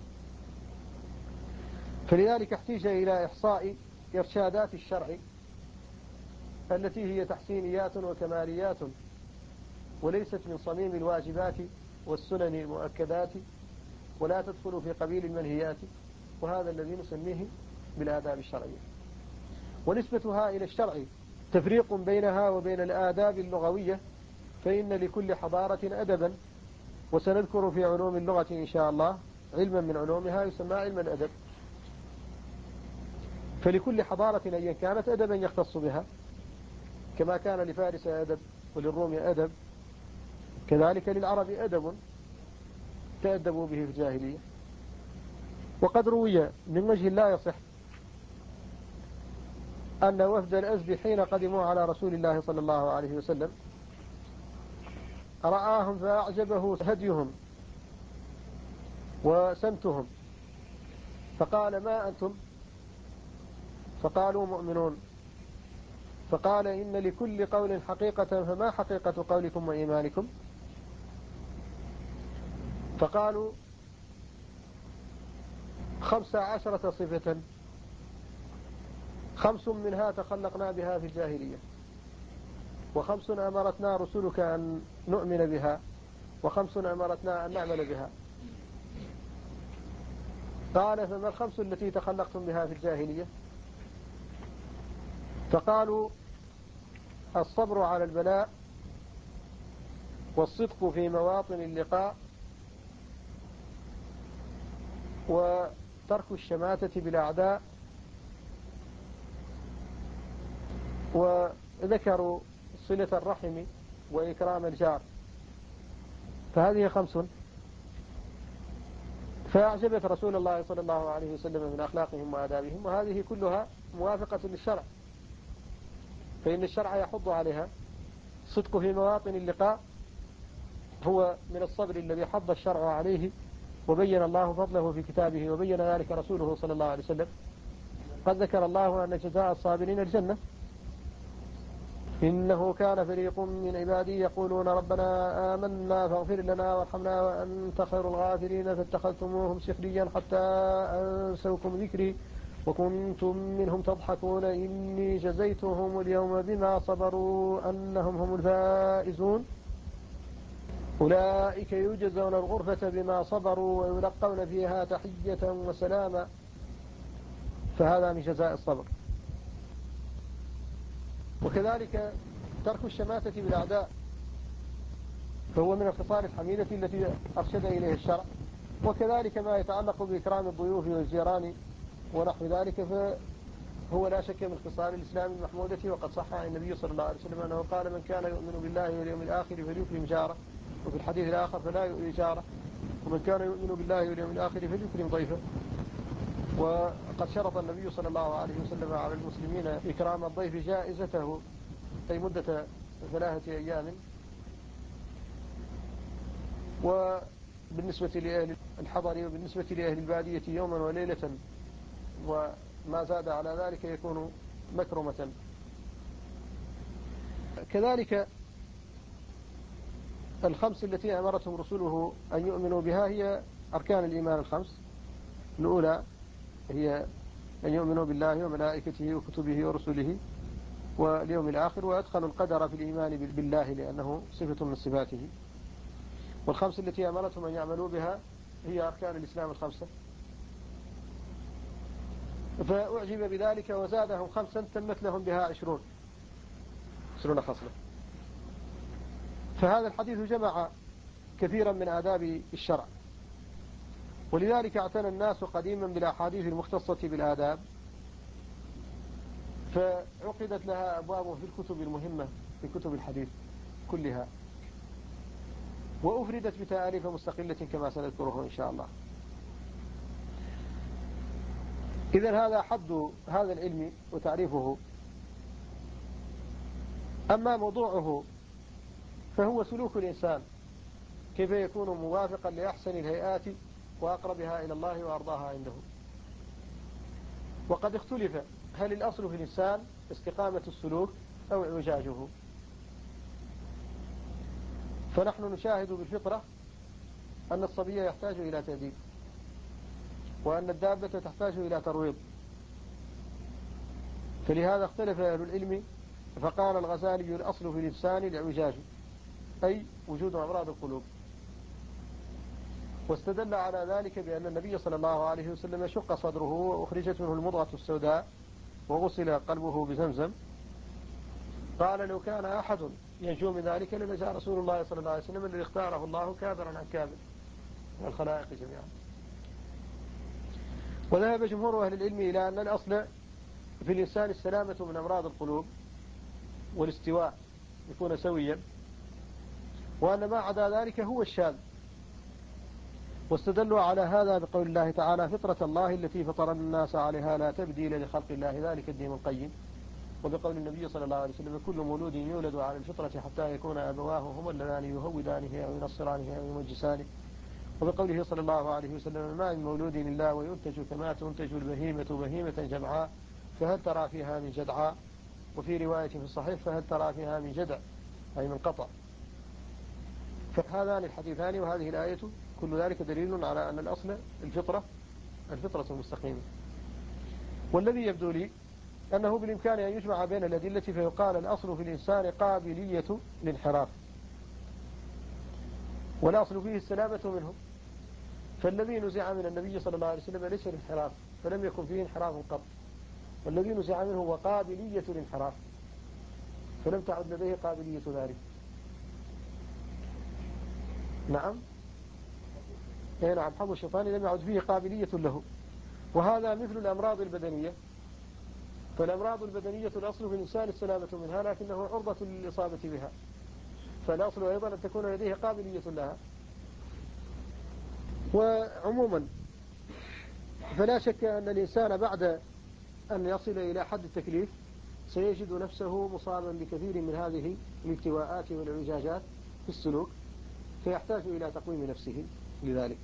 فلذلك احتاج إلى إحصاء إرشادات الشرع التي هي تحسينيات وكماليات، وليست من صميم الواجبات والسنن المؤكدات، ولا تدخل في قبيل المنهيات، وهذا الذي نسميه بالآداب الشرعية. ونسبتها إلى الشرع تفريق بينها وبين الآداب اللغوية، فإن لكل حضارة أدبا، وسنذكر في علوم اللغة إن شاء الله علما من علومها يسمى علم الأدب. فلكل حضارة أيا كانت أدبا يختص بها، كما كان لفارس أدب وللروم أدب، كذلك للعرب أدب تأدبوا به في الجاهلية. وقد روي من وجه لا يصح أن وفد الأزد حين قدموا على رسول الله صلى الله عليه وسلم رآهم فأعجبه هديهم وسمتهم، فقال: ما أنتم؟ فقالوا: مؤمنون. فقال: إن لكل قول حقيقة، فما حقيقة قولكم وإيمانكم؟ فقالوا: 15 صفة، 5 منها تخلقنا بها في الجاهلية، و5 أمرتنا رسلك أن نؤمن بها، و5 أمرتنا أن نعمل بها. قال فما الخمس التي تخلقتم بها في الجاهلية؟ فقالوا الصبر على البلاء، والصدق في مواطن اللقاء، وترك الشماتة بالأعداء، وذكروا صلة الرحم وإكرام الجار. فهذه 5 فأعجبت رسول الله صلى الله عليه وسلم من أخلاقهم وآدابهم، وهذه كلها موافقة للشرع، فإن الشرع يحض عليها. الصدق في مواطن اللقاء هو من الصبر الذي حض الشرع عليه، وبين الله فضله في كتابه، وبين ذلك رسوله صلى الله عليه وسلم. قد ذكر الله أن جزاء الصابرين الجنة. إنه كان فريق من عبادي يقولون ربنا آمنا فاغفر لنا وارحمنا وأنت خير الغافرين فاتخذتموهم سخريا حتى أنسوكم ذكري وكنتم منهم تضحكون إني جزيتهم اليوم بما صبروا أنهم هم الفائزون أولئك يجزون الغرفة بما صبروا ويلقون فيها تحية وسلاما. فهذا من جزاء الصبر. وكذلك ترك الشماتة بالأعداء، فهو من الخصال الحميدة التي أرشد إليه الشرع. وكذلك ما يتعلق بإكرام الضيوف والجيران ونحو ذلك، فهو لا شك من خصال الإسلام المحمودة. وقد صح عن النبي صلى الله عليه وسلم أنه قال من كان يؤمن بالله واليوم الآخر فليكرم جاره، وفي الحديث الآخر فلا يؤذي جاره، ومن كان يؤمن بالله واليوم الآخر فليكرم ضيفه. وقد شرط النبي صلى الله عليه وسلم على المسلمين إكرام الضيف جائزته، أي مدة 3 أيام. وبالنسبة لأهل الحضر وبالنسبة لأهل البادية يوما وليلة، وما زاد على ذلك يكون مكرمة. كذلك 5 التي أمرتهم رسوله أن يؤمنوا بها هي أركان الإيمان 5. الأولى هي أن يؤمنوا بالله وملائكته وكتبه ورسله واليوم الآخر، وأدخلوا القدر في الإيمان بالله لأنه صفة من صفاته. 5 التي أمرتهم أن يعملوا بها هي أركان الإسلام 5. فأعجب بذلك وزادهم 5 تمت لهم بها 20 خصلة. فهذا الحديث جمع كثيرا من آداب الشرع، ولذلك اعتنى الناس قديما بالأحاديث المختصة بالآداب، فعقدت لها أبواب في الكتب المهمة في كتب الحديث كلها، وأفردت بتأليف مستقلة كما سنذكره إن شاء الله. إذن هذا حد هذا العلم وتعريفه. أما موضوعه فهو سلوك الإنسان كيف يكون موافقا لأحسن الهيئات وأقربها إلى الله وأرضاها عنده. وقد اختلف هل الأصل في الإنسان استقامة السلوك أو اعوجاجه. فنحن نشاهد بالفطرة أن الصبي يحتاج إلى تأديب، وأن الدابة تحتاج إلى ترويض. فلهذا اختلف أهل العلم، فقال الغزالي الأصل في الإنسان الاعوجاج، أي وجود أمراض القلوب. واستدل على ذلك بأن النبي صلى الله عليه وسلم شق صدره وأخرجت منه المضغة السوداء وغسل قلبه بزمزم. قال لو كان أحد ينجو من ذلك لنجا رسول الله صلى الله عليه وسلم الذي اختاره الله كابرا عن كابر والخلائق جميعا. وذهب جمهور أهل العلم إلى أن الأصل في الإنسان السلامة من أمراض القلوب والاستواء يكون سويا، وأن ما عدا ذلك هو الشاذ. واستدلوا على هذا بقول الله تعالى فطرة الله التي فطر الناس عليها لا تبديل لخلق الله ذلك الدين القيم. وبقول النبي صلى الله عليه وسلم كل مولود يولد على الفطرة حتى يكون أبواه هما اللذان يهودانه أو ينصرانه أو يمجسانه. وبقوله صلى الله عليه وسلم ما من مولود إلا وينتج كما تنتج البهيمة بهيمة جمعاء فهل ترى فيها من جدعاء. وفي رواية في الصحيح فهل ترى فيها من جدع أي من قطع. فهذان الحديثان وهذه الآية كل ذلك دليل على أن الأصل الفطرة المستقيمة. والذي يبدو لي أنه بالإمكان أن يجمع بين الأدلة فيقال الأصل في الإنسان قابلية الانحراف، والأصل فيه السلامة منه. فالذي نزع من النبي صلى الله عليه وسلم ليس الانحراف، فلم يكن فيه انحراف قط، والذي نزع منه هو قابلية الانحراف، فلم تعد لديه قابلية ذلك. نعم، اي نعم، حظ الشيطان لم يعد فيه قابلية له. وهذا مثل الأمراض البدنية، فالأمراض البدنية الأصل في الإنسان السلامة منها، لكنه عرضة للإصابة بها، فالأصل أيضا أن تكون لديه قابلية لها. وعموما فلا شك أن الإنسان بعد أن يصل إلى حد التكليف سيجد نفسه مصابا بكثير من هذه الالتواءات والإعوجاجات في السلوك، فيحتاج إلى تقويم نفسه لذلك.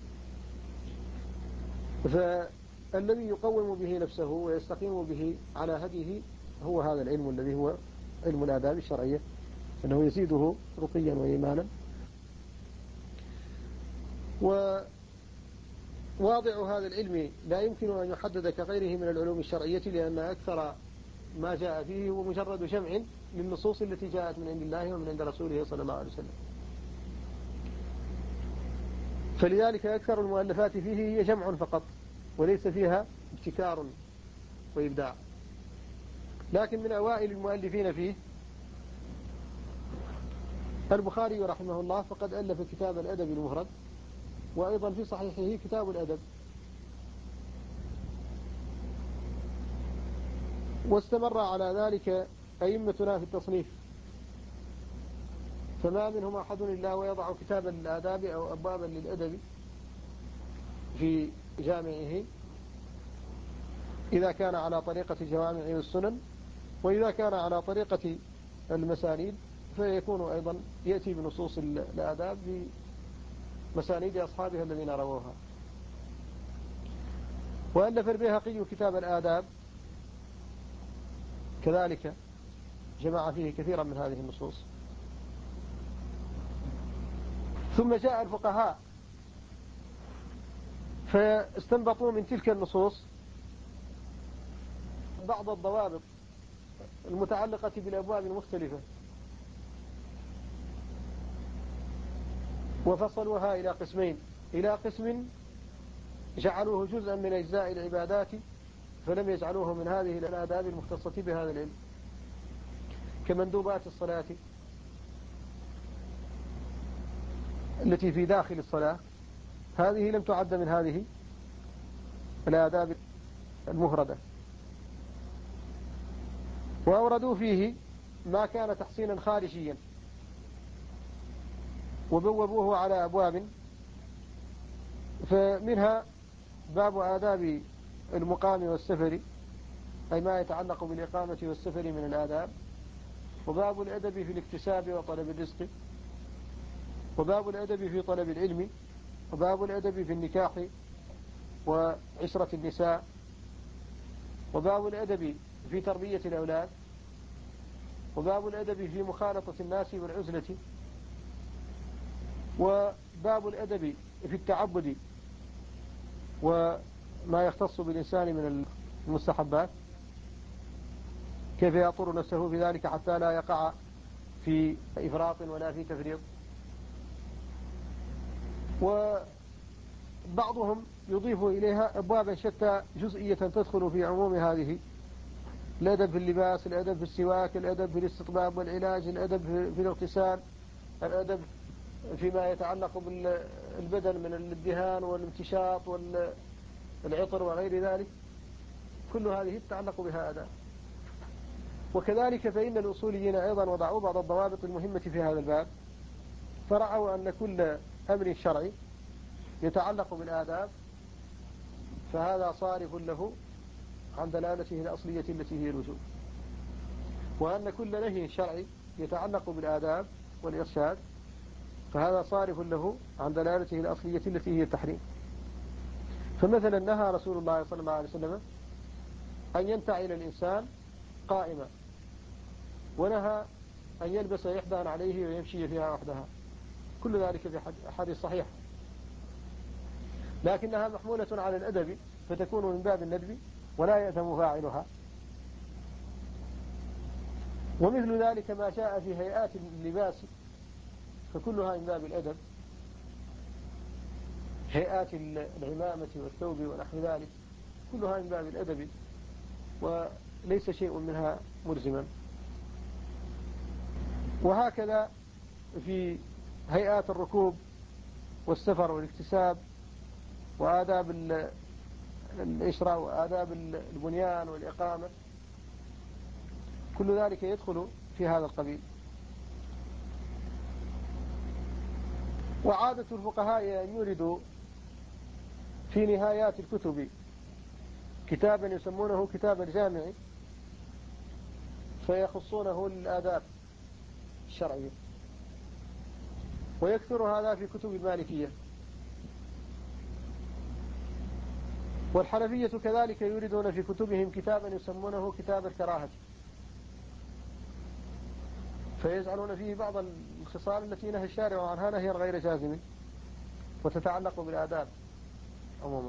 فالذي يقوم به نفسه ويستقيم به على هديه هو هذا العلم الذي هو علم الآداب الشرعية، أنه يزيده رقيا وإيمانا. وواضع هذا العلم لا يمكن أن يحدد كغيره من العلوم الشرعية، لأن أكثر ما جاء فيه هو مجرد جمع للنصوص التي جاءت من عند الله ومن عند رسوله صلى الله عليه وسلم. فلذلك أكثر المؤلفات فيه هي جمع فقط، وليس فيها ابتكار وإبداع. لكن من أوائل المؤلفين فيه البخاري رحمه الله، فقد ألف كتاب الأدب المفرد، وأيضا في صحيحه كتاب الأدب. واستمر على ذلك أئمتنا في التصنيف، فما منهم أحد إلا ويضع كتابا للآداب أو أبوابا للأدب في جامعه، إذا كان على طريقة الجوامع والسنن، وإذا كان على طريقة المسانيد فيكون أيضا يأتي بنصوص الآداب بمسانيد أصحابها الذين رووها. وألف البيهقي كتاب الآداب كذلك، جمع فيه كثيرا من هذه النصوص. ثم جاء الفقهاء فاستنبطوا من تلك النصوص بعض الضوابط المتعلقة بالأبواب المختلفة، وفصلوها إلى قسمين: إلى قسم جعلوه جزءا من أجزاء العبادات، فلم يجعلوه من هذه الآداب المختصة بهذا العلم، كمندوبات الصلاة التي في داخل الصلاة، هذه لم تعد من هذه الآداب المفردة. وأوردوا فيه ما كان تحسينا خارجيا، وبوبوه على أبواب، فمنها باب آداب المقام والسفر، أي ما يتعلق بالإقامة والسفر من الآداب، وباب الأدب في الاكتساب وطلب الرزق، وباب الأدب في طلب العلم، وباب الأدب في النكاح وعشرة النساء، وباب الأدب في تربية الأولاد، وباب الأدب في مخالطة الناس والعزلة، وباب الأدب في التعبد وما يختص بالإنسان من المستحبات، كيف يطور نفسه في ذلك حتى لا يقع في إفراط ولا في تفريط. وبعضهم يضيف إليها أبوابا شتى جزئية تدخل في عموم هذه: الأدب في اللباس، الأدب في السواك، الأدب في الاستطباب والعلاج، الأدب في الاغتسال، الأدب فيما يتعلق بالبدن من الدهان والامتشاط والعطر وغير ذلك، كل هذه تتعلق بها أداب. وكذلك فإن الأصوليين أيضا وضعوا بعض الضوابط المهمة في هذا الباب، فرعوا أن كل أمر شرعي يتعلق بالآداب فهذا صارف له عن دلالته الأصلية التي هي الوجوب، وأن كل نهي شرعي يتعلق بالآداب والإرشاد فهذا صارف له عن دلالته الأصلية التي هي التحريم. فمثلا نهى رسول الله صلى الله عليه وسلم أن ينتعل الإنسان قائما، ونهى أن يلبس إحدى عليه ويمشي فيها وحدها، كل ذلك في حديث صحيح، لكنها محمولة على الأدب فتكون من باب الندب ولا يأثم فاعلها. ومثل ذلك ما جاء في هيئات اللباس فكلها من باب الأدب، هيئات العمامة والثوب ونحو ذلك، كلها من باب الأدب وليس شيء منها ملزما. وهكذا في هيئات الركوب والسفر والاكتساب وآداب الإشراء وآداب البنيان والإقامة، كل ذلك يدخل في هذا القبيل. وعادة الفقهاء أن يوردوا في نهايات الكتب كتابا يسمونه كتاب الجامع، فيخصونه للآداب الشرعية، ويكثر هذا في كتب المالكية. والحنفية كذلك يوردون في كتبهم كتابا يسمونه كتاب الكراهة، فيجعلون فيه بعض الخصال التي نهى الشارع عنها نهيا غير جازم وتتعلق بالآداب عموما.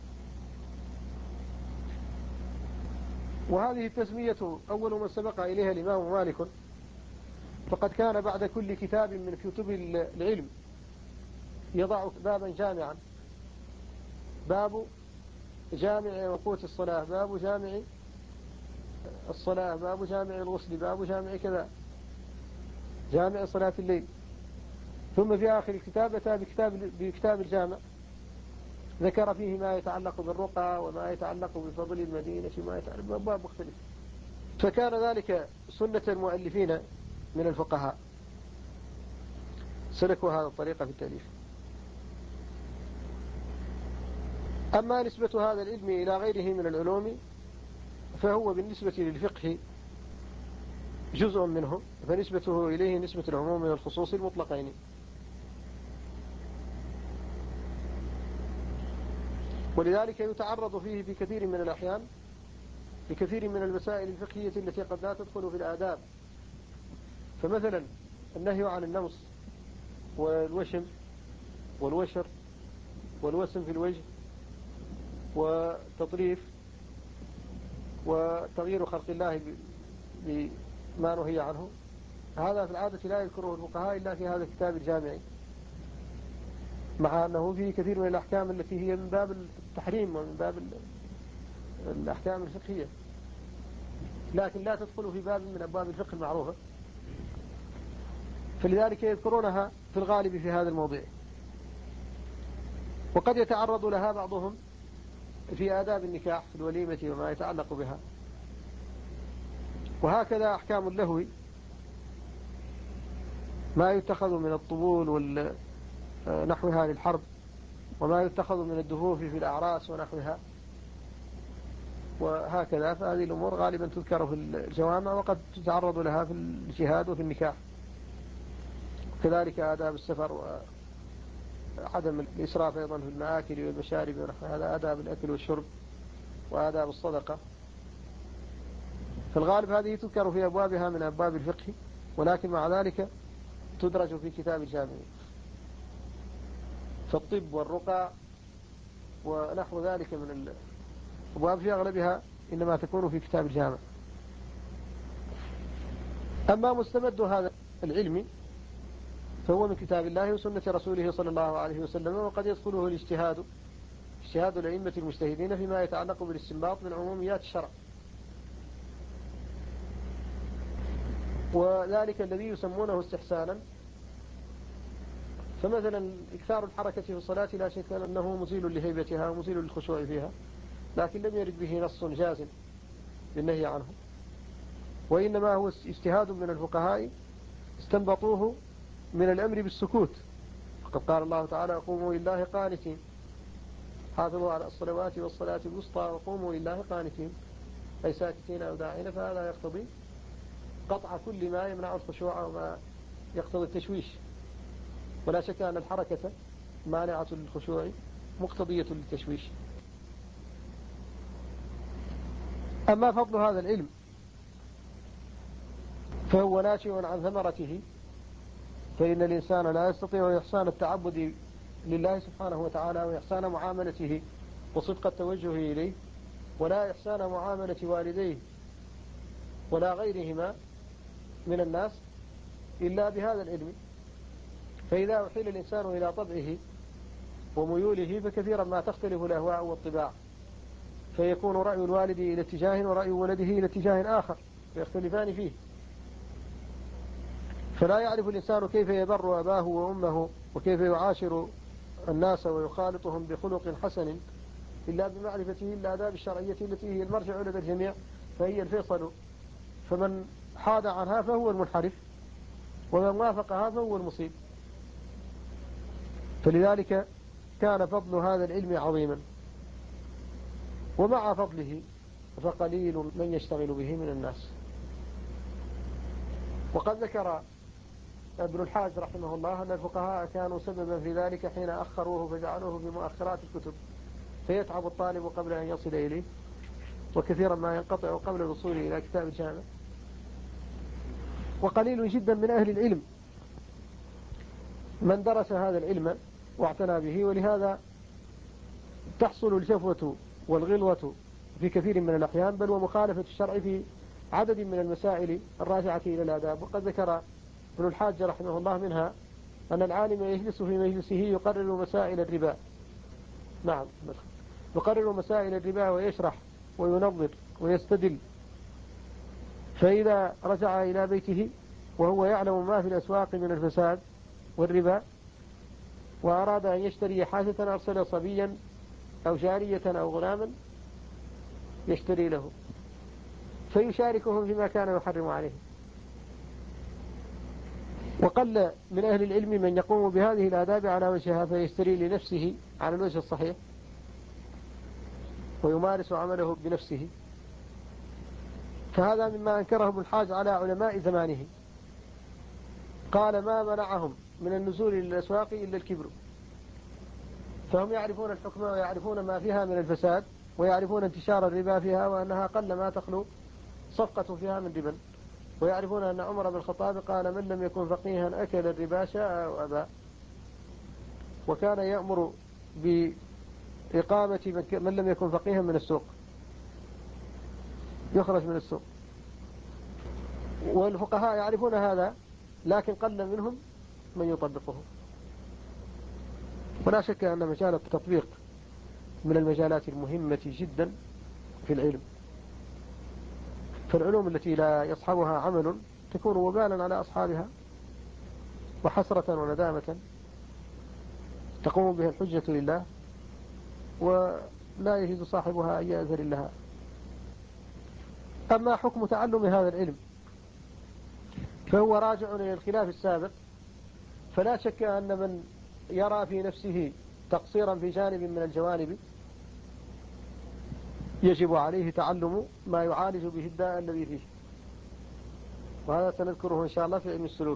وهذه التسمية أول من سبق إليها الإمام مالك، فقد كان بعد كل كتاب من كتب العلم يضع بابا جامعا: باب جامع وقوت الصلاة، باب جامع الصلاة، باب جامع الغسل، باب جامع كذا، جامع صلاة الليل. ثم في آخر الكتاب أتى بكتاب الجامع، ذكر فيه ما يتعلق بالرقى وما يتعلق بفضل المدينة وما يتعلق بأبواب مختلفة. فكان ذلك سنة المؤلفين من الفقهاء، سلكوا هذا الطريقة في التأليف. أما نسبة هذا العلم إلى غيره من العلوم فهو بالنسبة للفقه جزء منه، فنسبته إليه نسبة العموم من الخصوص المطلقين. ولذلك يتعرض فيه في كثير من الأحيان لكثير من المسائل الفقهية التي قد لا تدخل في الآداب. فمثلا النهي عن النمص والوشم والوشر والوسم في الوجه والتطريف وتغيير خلق الله بما نهي عنه، هذا في العادة لا يذكره الفقهاء إلا في هذا الكتاب الجامعي، مع أنه فيه كثير من الأحكام التي هي من باب التحريم ومن باب الأحكام الفقهية، لكن لا تدخل في باب من أبواب الفقه المعروفة، فلذلك يذكرونها في الغالب في هذا الموضوع. وقد يتعرض لها بعضهم في آداب النكاح في الوليمة وما يتعلق بها. وهكذا أحكام اللهو، ما يتخذ من الطبول ونحوها للحرب، وما يتخذ من الدفوف في الأعراس ونحوها، وهكذا. فهذه الأمور غالبا تذكر في الجوامع وقد تتعرض لها في الجهاد وفي النكاح. كذلك آداب السفر وعدم الإسراف أيضا في المآكل والمشارب ونحو هذا، آداب الأكل والشرب وآداب الصدقة. فالغالب هذه تذكر في أبوابها من أبواب الفقه، ولكن مع ذلك تدرج في كتاب الجامع. فالطب والرقى ونحو ذلك من الأبواب في أغلبها إنما تكون في كتاب الجامع. أما مستمد هذا العلم فهو من كتاب الله وسنة رسوله صلى الله عليه وسلم، وقد يدخله اجتهاد الأئمة المجتهدين فيما يتعلق بالاستنباط من عموميات الشرع، وذلك الذي يسمونه استحسانا. فمثلا إكثار الحركة في الصلاة لا شك أنه مزيل لهيبتها ومزيل للخشوع فيها، لكن لم يرد به نص جازم بالنهي عنه، وإنما هو اجتهاد من الفقهاء استنبطوه من الأمر بالسكوت. فقد قال الله تعالى: قوموا لله قانتين، حافظوا على الصلوات والصلاة الوسطى وقوموا لله قانتين، أي ساكتين أو داعين. فهذا يقتضي قطع كل ما يمنع الخشوع وما يقتضي التشويش، ولا شك أن الحركة مانعة للخشوع مقتضية للتشويش. أما فضل هذا العلم فهو ناشئ عن ثمرته، فإن الإنسان لا يستطيع إحسان التعبد لله سبحانه وتعالى وإحسان معاملته وصدق التوجه إليه، ولا إحسان معاملة والديه ولا غيرهما من الناس إلا بهذا العلم. فإذا أحيل الإنسان إلى طبعه وميوله، فكثيرا ما تختلف الأهواء والطباع، فيكون رأي الوالد إلى اتجاه ورأي ولده إلى اتجاه آخر فيختلفان فيه. فلا يعرف الإنسان كيف يبر أباه وأمه وكيف يعاشر الناس ويخالطهم بخلق حسن إلا بمعرفته الآداب الشرعية التي هي المرجع لدى الجميع، فهي الفيصل. فمن حاد عنها فهو المنحرف، ومن وافقها فهو المصيب. فلذلك كان فضل هذا العلم عظيما، ومع فضله فقليل من يشتغل به من الناس. وقد ذكر ابن الحاج رحمه الله أن الفقهاء كانوا سببا في ذلك حين أخروه فجعلوه في مؤخرات الكتب، فيتعب الطالب قبل أن يصل إليه، وكثيرا ما ينقطع قبل الوصول إلى كتاب الجامع. وقليل جدا من أهل العلم من درس هذا العلم واعتنى به، ولهذا تحصل الجفوة والغلوة في كثير من الأحيان، بل ومخالفة الشرع في عدد من المسائل الراجعة إلى الآداب. وقد ذكر ابن الحاج رحمه الله منها أن العالم يجلس في مجلسه يقرر مسائل الربا، نعم، يقرر مسائل الربا ويشرح وينظر ويستدل، فإذا رجع إلى بيته وهو يعلم ما في الأسواق من الفساد والربا وأراد أن يشتري حاجة أرسل صبيا أو جارية أو غلاما يشتري له، فيشاركهم فيما كان يحرم عليه. وقل من أهل العلم من يقوم بهذه الآداب على وجهها فيشتري لنفسه على الوجه الصحيح ويمارس عمله بنفسه. فهذا مما أنكره ابن الحاج على علماء زمانه، قال ما منعهم من النزول إلى الأسواق إلا الكبر، فهم يعرفون الحكم ويعرفون ما فيها من الفساد ويعرفون انتشار الربا فيها وأنها قل ما تخلو صفقة فيها من ربا، ويعرفون أن عمر بن الخطاب قال من لم يكن فقيها أكل الربا شاء أو أبى، وكان يأمر بإقامة من لم يكن فقيها من السوق، يخرج من السوق. والفقهاء يعرفون هذا، لكن قل منهم من يطبقه. ولا شك أن مجال التطبيق من المجالات المهمة جدا في العلم، فالعلوم التي لا يصحبها عمل تكون وبالا على أصحابها وحسرة وندامة تقوم بها الحجة لله، ولا يجد صاحبها أن يأذن لها. أما حكم تعلم هذا العلم فهو راجع إلى الخلاف السابق، فلا شك أن من يرى في نفسه تقصيرا في جانب من الجوانب يجب عليه تعلم ما يعالج به الداء الذي فيه، وهذا سنذكره إن شاء الله في علم السلوك.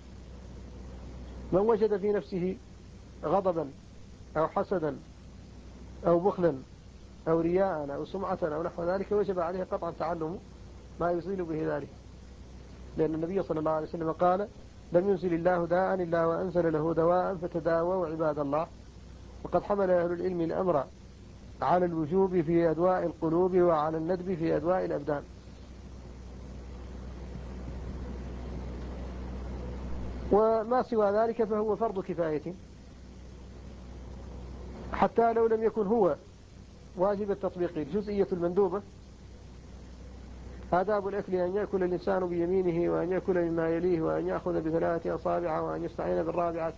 من وجد في نفسه غضبا أو حسدا أو بخلا أو رياء أو سمعة أو نحو ذلك وجب عليه قطعا تعلم ما يزيل به ذلك، لأن النبي صلى الله عليه وسلم قال لم ينزل الله داء إلا وأنزل له دواء فتداووا عباد الله. وقد حمل أهل العلم الأمر على الوجوب في أدواء القلوب وعلى الندب في أدواء الأبدان. وما سوى ذلك فهو فرض كفاية، حتى لو لم يكن هو واجب التطبيق. الجزئية المندوبة آداب الأكل أن يأكل الإنسان بيمينه وأن يأكل مما يليه وأن يأخذ بثلاثة أصابع وأن يستعين بالرابعة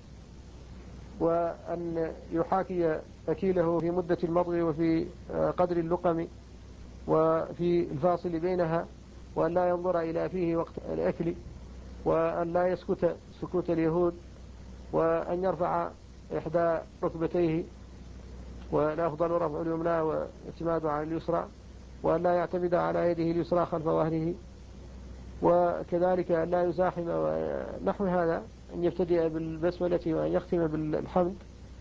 وأن يحاكي أكيله في مدة المضغ وفي قدر اللقم وفي الفاصل بينها، وأن لا ينظر إلى فيه وقت الأكل، وأن لا يسكت سكوت اليهود، وأن يرفع إحدى ركبتيه والأفضل رفع اليمنى واعتماد على اليسرى، وأن لا يعتمد على يده اليسرى خلف ظهره، وكذلك أن لا يزاحم ونحو هذا، أن يبتدئ بالبسملة وأن يختم بالحمد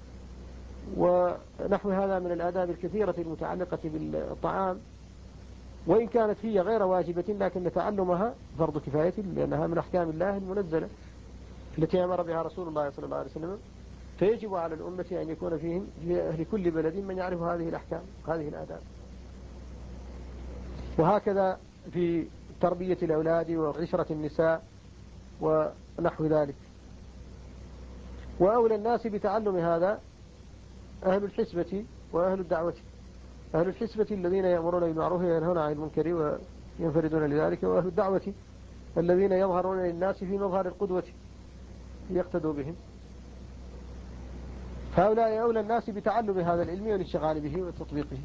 ونحو هذا من الآداب الكثيرة المتعلقة بالطعام، وإن كانت هي غير واجبة لكن تعلمها فرض كفاية، لأنها من أحكام الله المنزلة التي أمر بها رسول الله صلى الله عليه وسلم، فيجب على الأمة أن يكون فيهم في أهل كل بلد من يعرف هذه الأحكام هذه الآداب. وهكذا في تربية الأولاد وعشرة النساء ونحو ذلك. وأولى الناس بتعلم هذا أهل الحسبة وأهل الدعوة. أهل الحسبة الذين يأمرون بالمعروف وينهون عن المنكر وينفردون لذلك، وأهل الدعوة الذين يظهرون للناس في مظهر القدوة ليقتدوا بهم. هؤلاء أولى الناس بتعلم هذا العلم والاشتغال به وتطبيقه.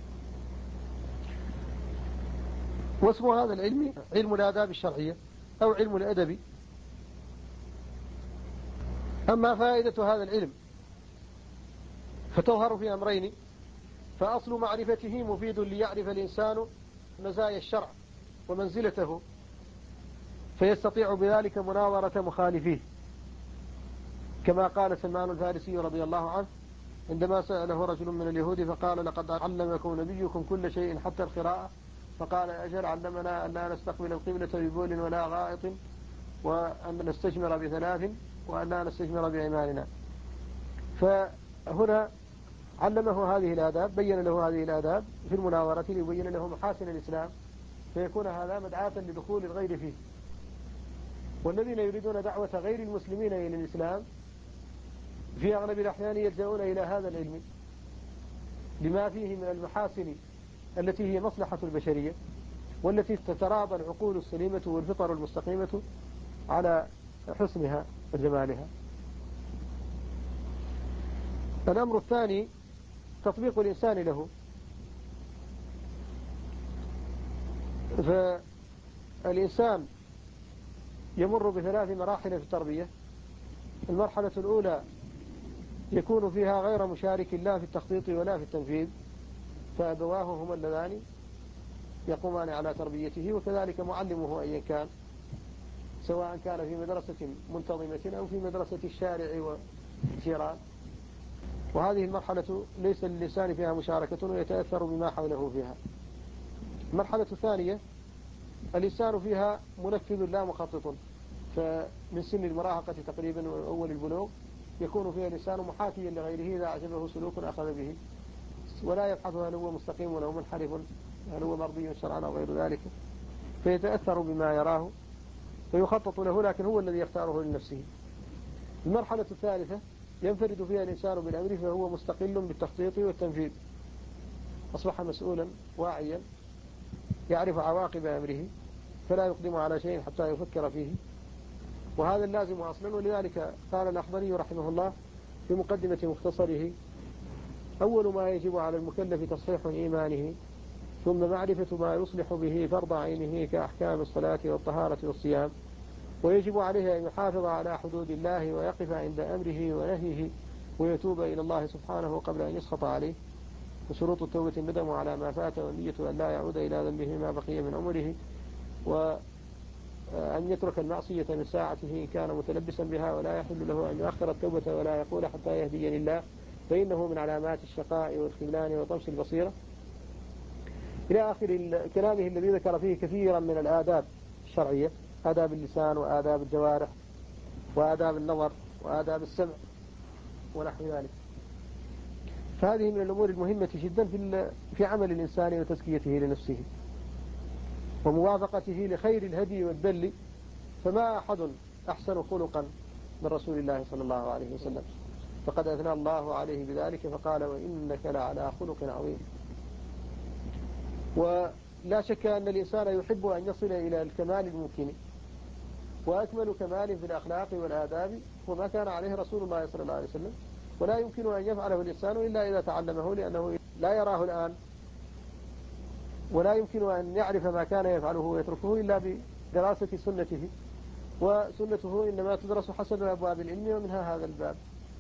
واسم هذا العلم علم الآداب الشرعية أو علم الأدب. أما فائدة هذا العلم فتظهر في أمرين: فأصل معرفته مفيد ليعرف الإنسان مزايا الشرع ومنزلته، فيستطيع بذلك مناظرة مخالفيه، كما قال سلمان الفارسي رضي الله عنه عندما سأله رجل من اليهود فقال: لقد علمكم نبيكم كل شيء حتى القراءة. فقال: أجل، علمنا أن لا نستقبل القبلة ببول ولا غائط، وأن نستجمر بثلاث، وأن لا نستجمر بأيماننا. فهنا علمه هذه الآداب، بين له هذه الآداب في المناظرة ليبين له محاسن الإسلام، فيكون هذا مدعاة لدخول الغير فيه. والذين يريدون دعوة غير المسلمين إلى الإسلام في أغلب الأحيان يلجؤون إلى هذا العلم لما فيه من المحاسن التي هي مصلحة البشرية، والتي تتراضى العقول السليمة والفطر المستقيمة على حسنها وجمالها. الأمر الثاني تطبيق الإنسان له. فالإنسان يمر بثلاث مراحل في التربية. المرحلة الأولى يكون فيها غير مشارك لا في التخطيط ولا في التنفيذ، فأبواه هما اللذان يقومان على تربيته، وكذلك معلمه أيا كان، سواء كان في مدرسة منتظمة أو في مدرسة الشارع والجيران. وهذه المرحلة ليس للإنسان فيها مشاركة ويتأثر بما حوله فيها. المرحلة الثانية الإنسان فيها منفذ لا مخطط، فمن سن المراهقة تقريبا وأول البلوغ يكون فيها الإنسان محاكيا لغيره إذا أعجبه سلوك أخذ به، ولا يبحث هل هو مستقيم ولا هو منحرف، هل هو مرضي شرعا أو غير ذلك، فيتأثر بما يراه ويخطط له، لكن هو الذي يختاره لنفسه. المرحلة الثالثة ينفرد فيها الإنسان بالأمر، فهو مستقل بالتخطيط والتنفيذ، أصبح مسؤولا واعيا يعرف عواقب أمره، فلا يقدم على شيء حتى يفكر فيه، وهذا اللازم أصلا. ولذلك قال الأخضري رحمه الله في مقدمة مختصره: أول ما يجب على المكلف تصحيح إيمانه، ثم معرفة ما يصلح به فرض عينه كأحكام الصلاة والطهارة والصيام، ويجب عليه أن يحافظ على حدود الله ويقف عند أمره ونهيه ويتوب إلى الله سبحانه قبل أن يسخط عليه. وشروط التوبة الندم على ما فات، والنية أن لا يعود إلى ذنبه ما بقي من عمره، وأن يترك المعصية من ساعته إن كان متلبسا بها، ولا يحل له أن يؤخر التوبة ولا يقول حتى يهديني الله، فإنه من علامات الشقاء والخذلان وطمس البصيرة، إلى آخر كلامه الذي ذكر فيه كثيرا من الآداب الشرعية: آداب اللسان وآداب الجوارح وآداب النظر وآداب السمع ونحو ذلك. فهذه من الأمور المهمة جدا في عمل الإنسان وتزكيته لنفسه وموافقته لخير الهدي والدل. فما أحد أحسن خلقا من رسول الله صلى الله عليه وسلم، فقد أثنى الله عليه بذلك فقال: وإنك لعلى خلق عظيم. ولا شك أن الإنسان يحب أن يصل إلى الكمال الممكن، وأكمل كمال في الأخلاق والآداب وما كان عليه رسول الله صلى الله عليه وسلم، ولا يمكن أن يفعله الإنسان إلا إذا تعلمه، لأنه لا يراه الآن، ولا يمكن أن يعرف ما كان يفعله ويتركه إلا بدراسة سنته، وسنته إنما تدرس حسب أبواب العلم ومنها هذا الباب.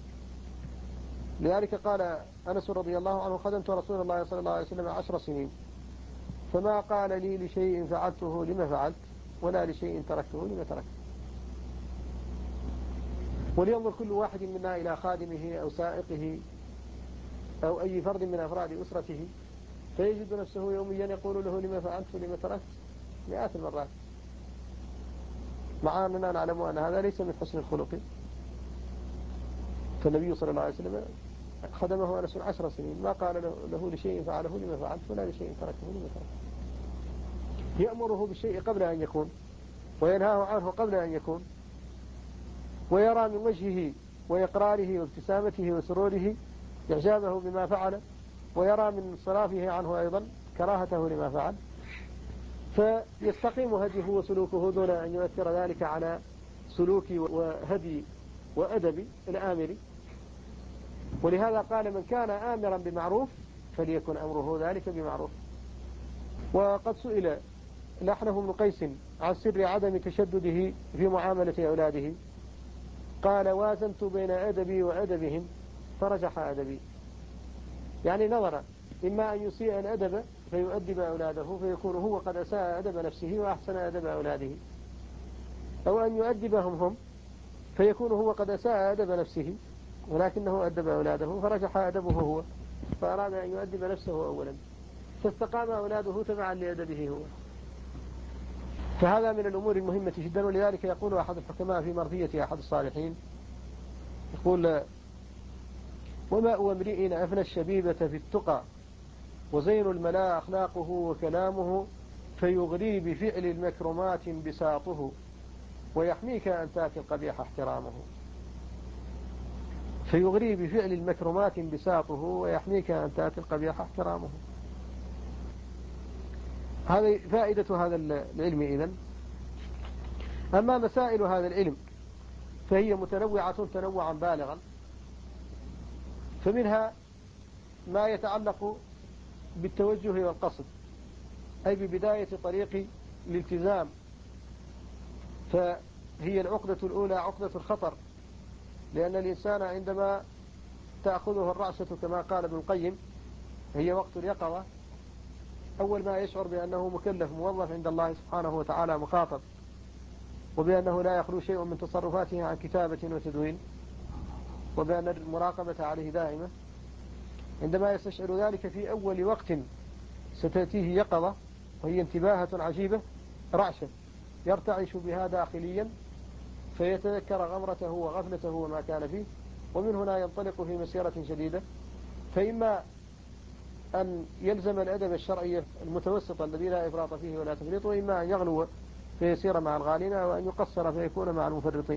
لذلك قال أنس رضي الله عنه: خدمت رسول الله صلى الله عليه وسلم 10 سنين، فما قال لي لشيء فعلته لما فعلت، ولا لشيء تركته لما تركت. ولينظر كل واحد منا إلى خادمه أو سائقه أو أي فرد من أفراد أسرته، فيجد نفسه يوميا يقول له: لما فعلت ولما تركت، مئات المرات، مع أننا نعلم أن هذا ليس من حسن الخلق. فالنبي صلى الله عليه وسلم خدمه أنس 10 سنين، ما قال له لشيء فعله لما فعلت، ولا لشيء تركته لما تركت. يأمره بالشيء قبل أن يكون، وينهاه عنه قبل أن يكون، ويرى من وجهه وإقراره وابتسامته وسروره إعجابه بما فعل، ويرى من انصرافه عنه أيضا كراهته لما فعل، فيستقيم هديه وسلوكه دون أن يؤثر ذلك على سلوك وهدي وأدب الآمر. ولهذا قال: من كان آمرا بمعروف فليكن أمره ذلك بمعروف. وقد سئل الأحنف بن قيس عن سر عدم تشدده في معاملة أولاده، قال: وازنت بين أدبي وأدبهم فرجح أدبي. يعني نظر إما أن يسيء الأدب فيؤدب أولاده فيكون هو قد أساء أدب نفسه وأحسن أدب أولاده، أو أن يؤدبهم هم فيكون هو قد أساء أدب نفسه ولكنه أدب أولاده فرجح أدبه هو، فأراد أن يؤدب نفسه أولا، فاستقام أولاده تبعا لأدبه هو. فهذا من الأمور المهمة جدا. ولذلك يقول أحد الحكماء في مرثية أحد الصالحين، يقول: وماء امرئ أفنى الشبيبة في التقى، وزين الملا أخلاقه وكلامه، فيغري بفعل المكرمات بساطه، ويحميك أن تأتي القبيح احترامه. فيغري بفعل المكرمات بساطه ويحميك أن تأتي القبيح احترامه. هذه فائدة هذا العلم إذن. أما مسائل هذا العلم فهي متنوعة تنوعا بالغا، فمنها ما يتعلق بالتوجه والقصد، أي ببداية طريق الالتزام، فهي العقدة الأولى عقدة الخطر، لأن الإنسان عندما تأخذه الرعشة كما قال ابن القيم هي وقت اليقظة، أول ما يشعر بأنه مكلف موظف عند الله سبحانه وتعالى مخاطب، وبأنه لا يخلو شيء من تصرفاته عن كتابة وتدوين، وبأن المراقبة عليه دائمة. عندما يستشعر ذلك في أول وقت ستأتيه يقظة وهي انتباهة عجيبة رعشة يرتعش بها داخليا، فيتذكر غمرته وغفلته وما كان فيه، ومن هنا ينطلق في مسيرة جديدة. فإما أن يلزم الأدب الشرعي المتوسط الذي لا إفراط فيه ولا تفريط، وإما أن يغلو فيسير مع الغالين، وأن يقصر فيكون مع المفرطين.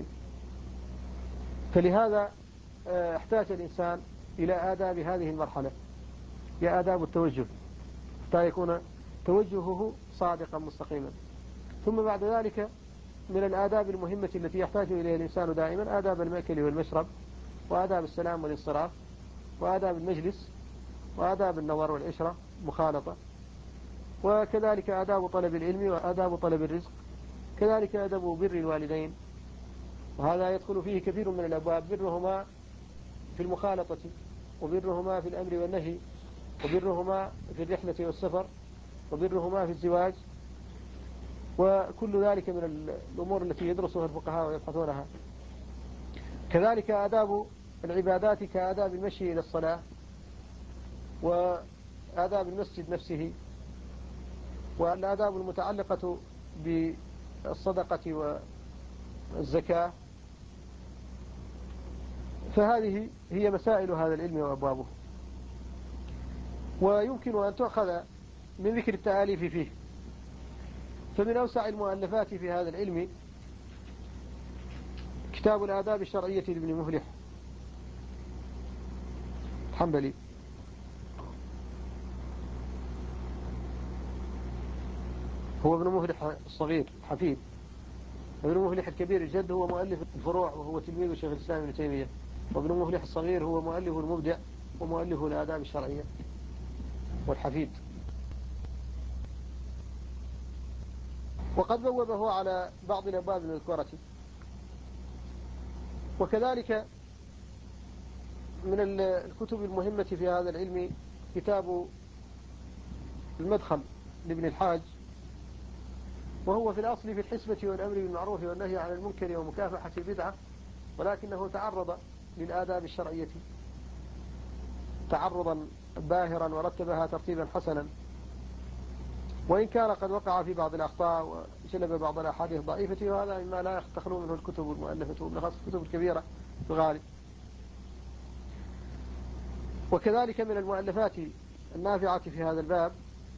فلهذا احتاج الإنسان إلى آداب هذه المرحلة، هي آداب التوجه، حتى يكون توجهه صادقا مستقيما. ثم بعد ذلك من الآداب المهمة التي يحتاج إليها الإنسان دائما آداب المأكل والمشرب، وآداب السلام والانصراف، وآداب المجلس، وآداب النظر والعشرة مخالطة، وكذلك آداب طلب العلم وآداب طلب الرزق، كذلك آداب بر الوالدين، وهذا يدخل فيه كثير من الأبواب: برهما في المخالطة، وبرهما في الأمر والنهي، وبرهما في الرحلة والسفر، وبرهما في الزواج، وكل ذلك من الأمور التي يدرسها الفقهاء ويبحثونها. كذلك آداب العبادات كآداب المشي إلى الصلاة، وآداب المسجد نفسه، والآداب المتعلقة بالصدقة والزكاة. فهذه هي مسائل هذا العلم وأبوابه، ويمكن أن تؤخذ من ذكر التآليف فيه. فمن أوسع المؤلفات في هذا العلم كتاب الآداب الشرعية لابن مفلح الحنبلي، هو ابن مفلح الصغير حفيد. ابن مفلح الكبير الجد هو مؤلف الفروع وهو تلميذ شيخ الإسلام ابن تيمية، وابن مفلح الصغير هو مؤلف المبدع ومؤلف الآداب الشرعية والحفيد. وقد بوبه على بعض الأبواب المذكورة. وكذلك من الكتب المهمة في هذا العلم كتاب المدخل لابن الحاج، وهو في الأصل في الحسبة والأمر بالمعروف والنهي عن المنكر ومكافحة البدعة، ولكنه تعرض للآداب الشرعية تعرضا باهرا ورتبها ترتيبا حسنا، وإن كان قد وقع في بعض الأخطاء وجلب بعض الأحاديث الضعيفة، وهذا مما لا تخلو منه الكتب المؤلفة وبالأخص الكتب الكبيرة في الغالب. وكذلك من المؤلفات النافعة في هذا الباب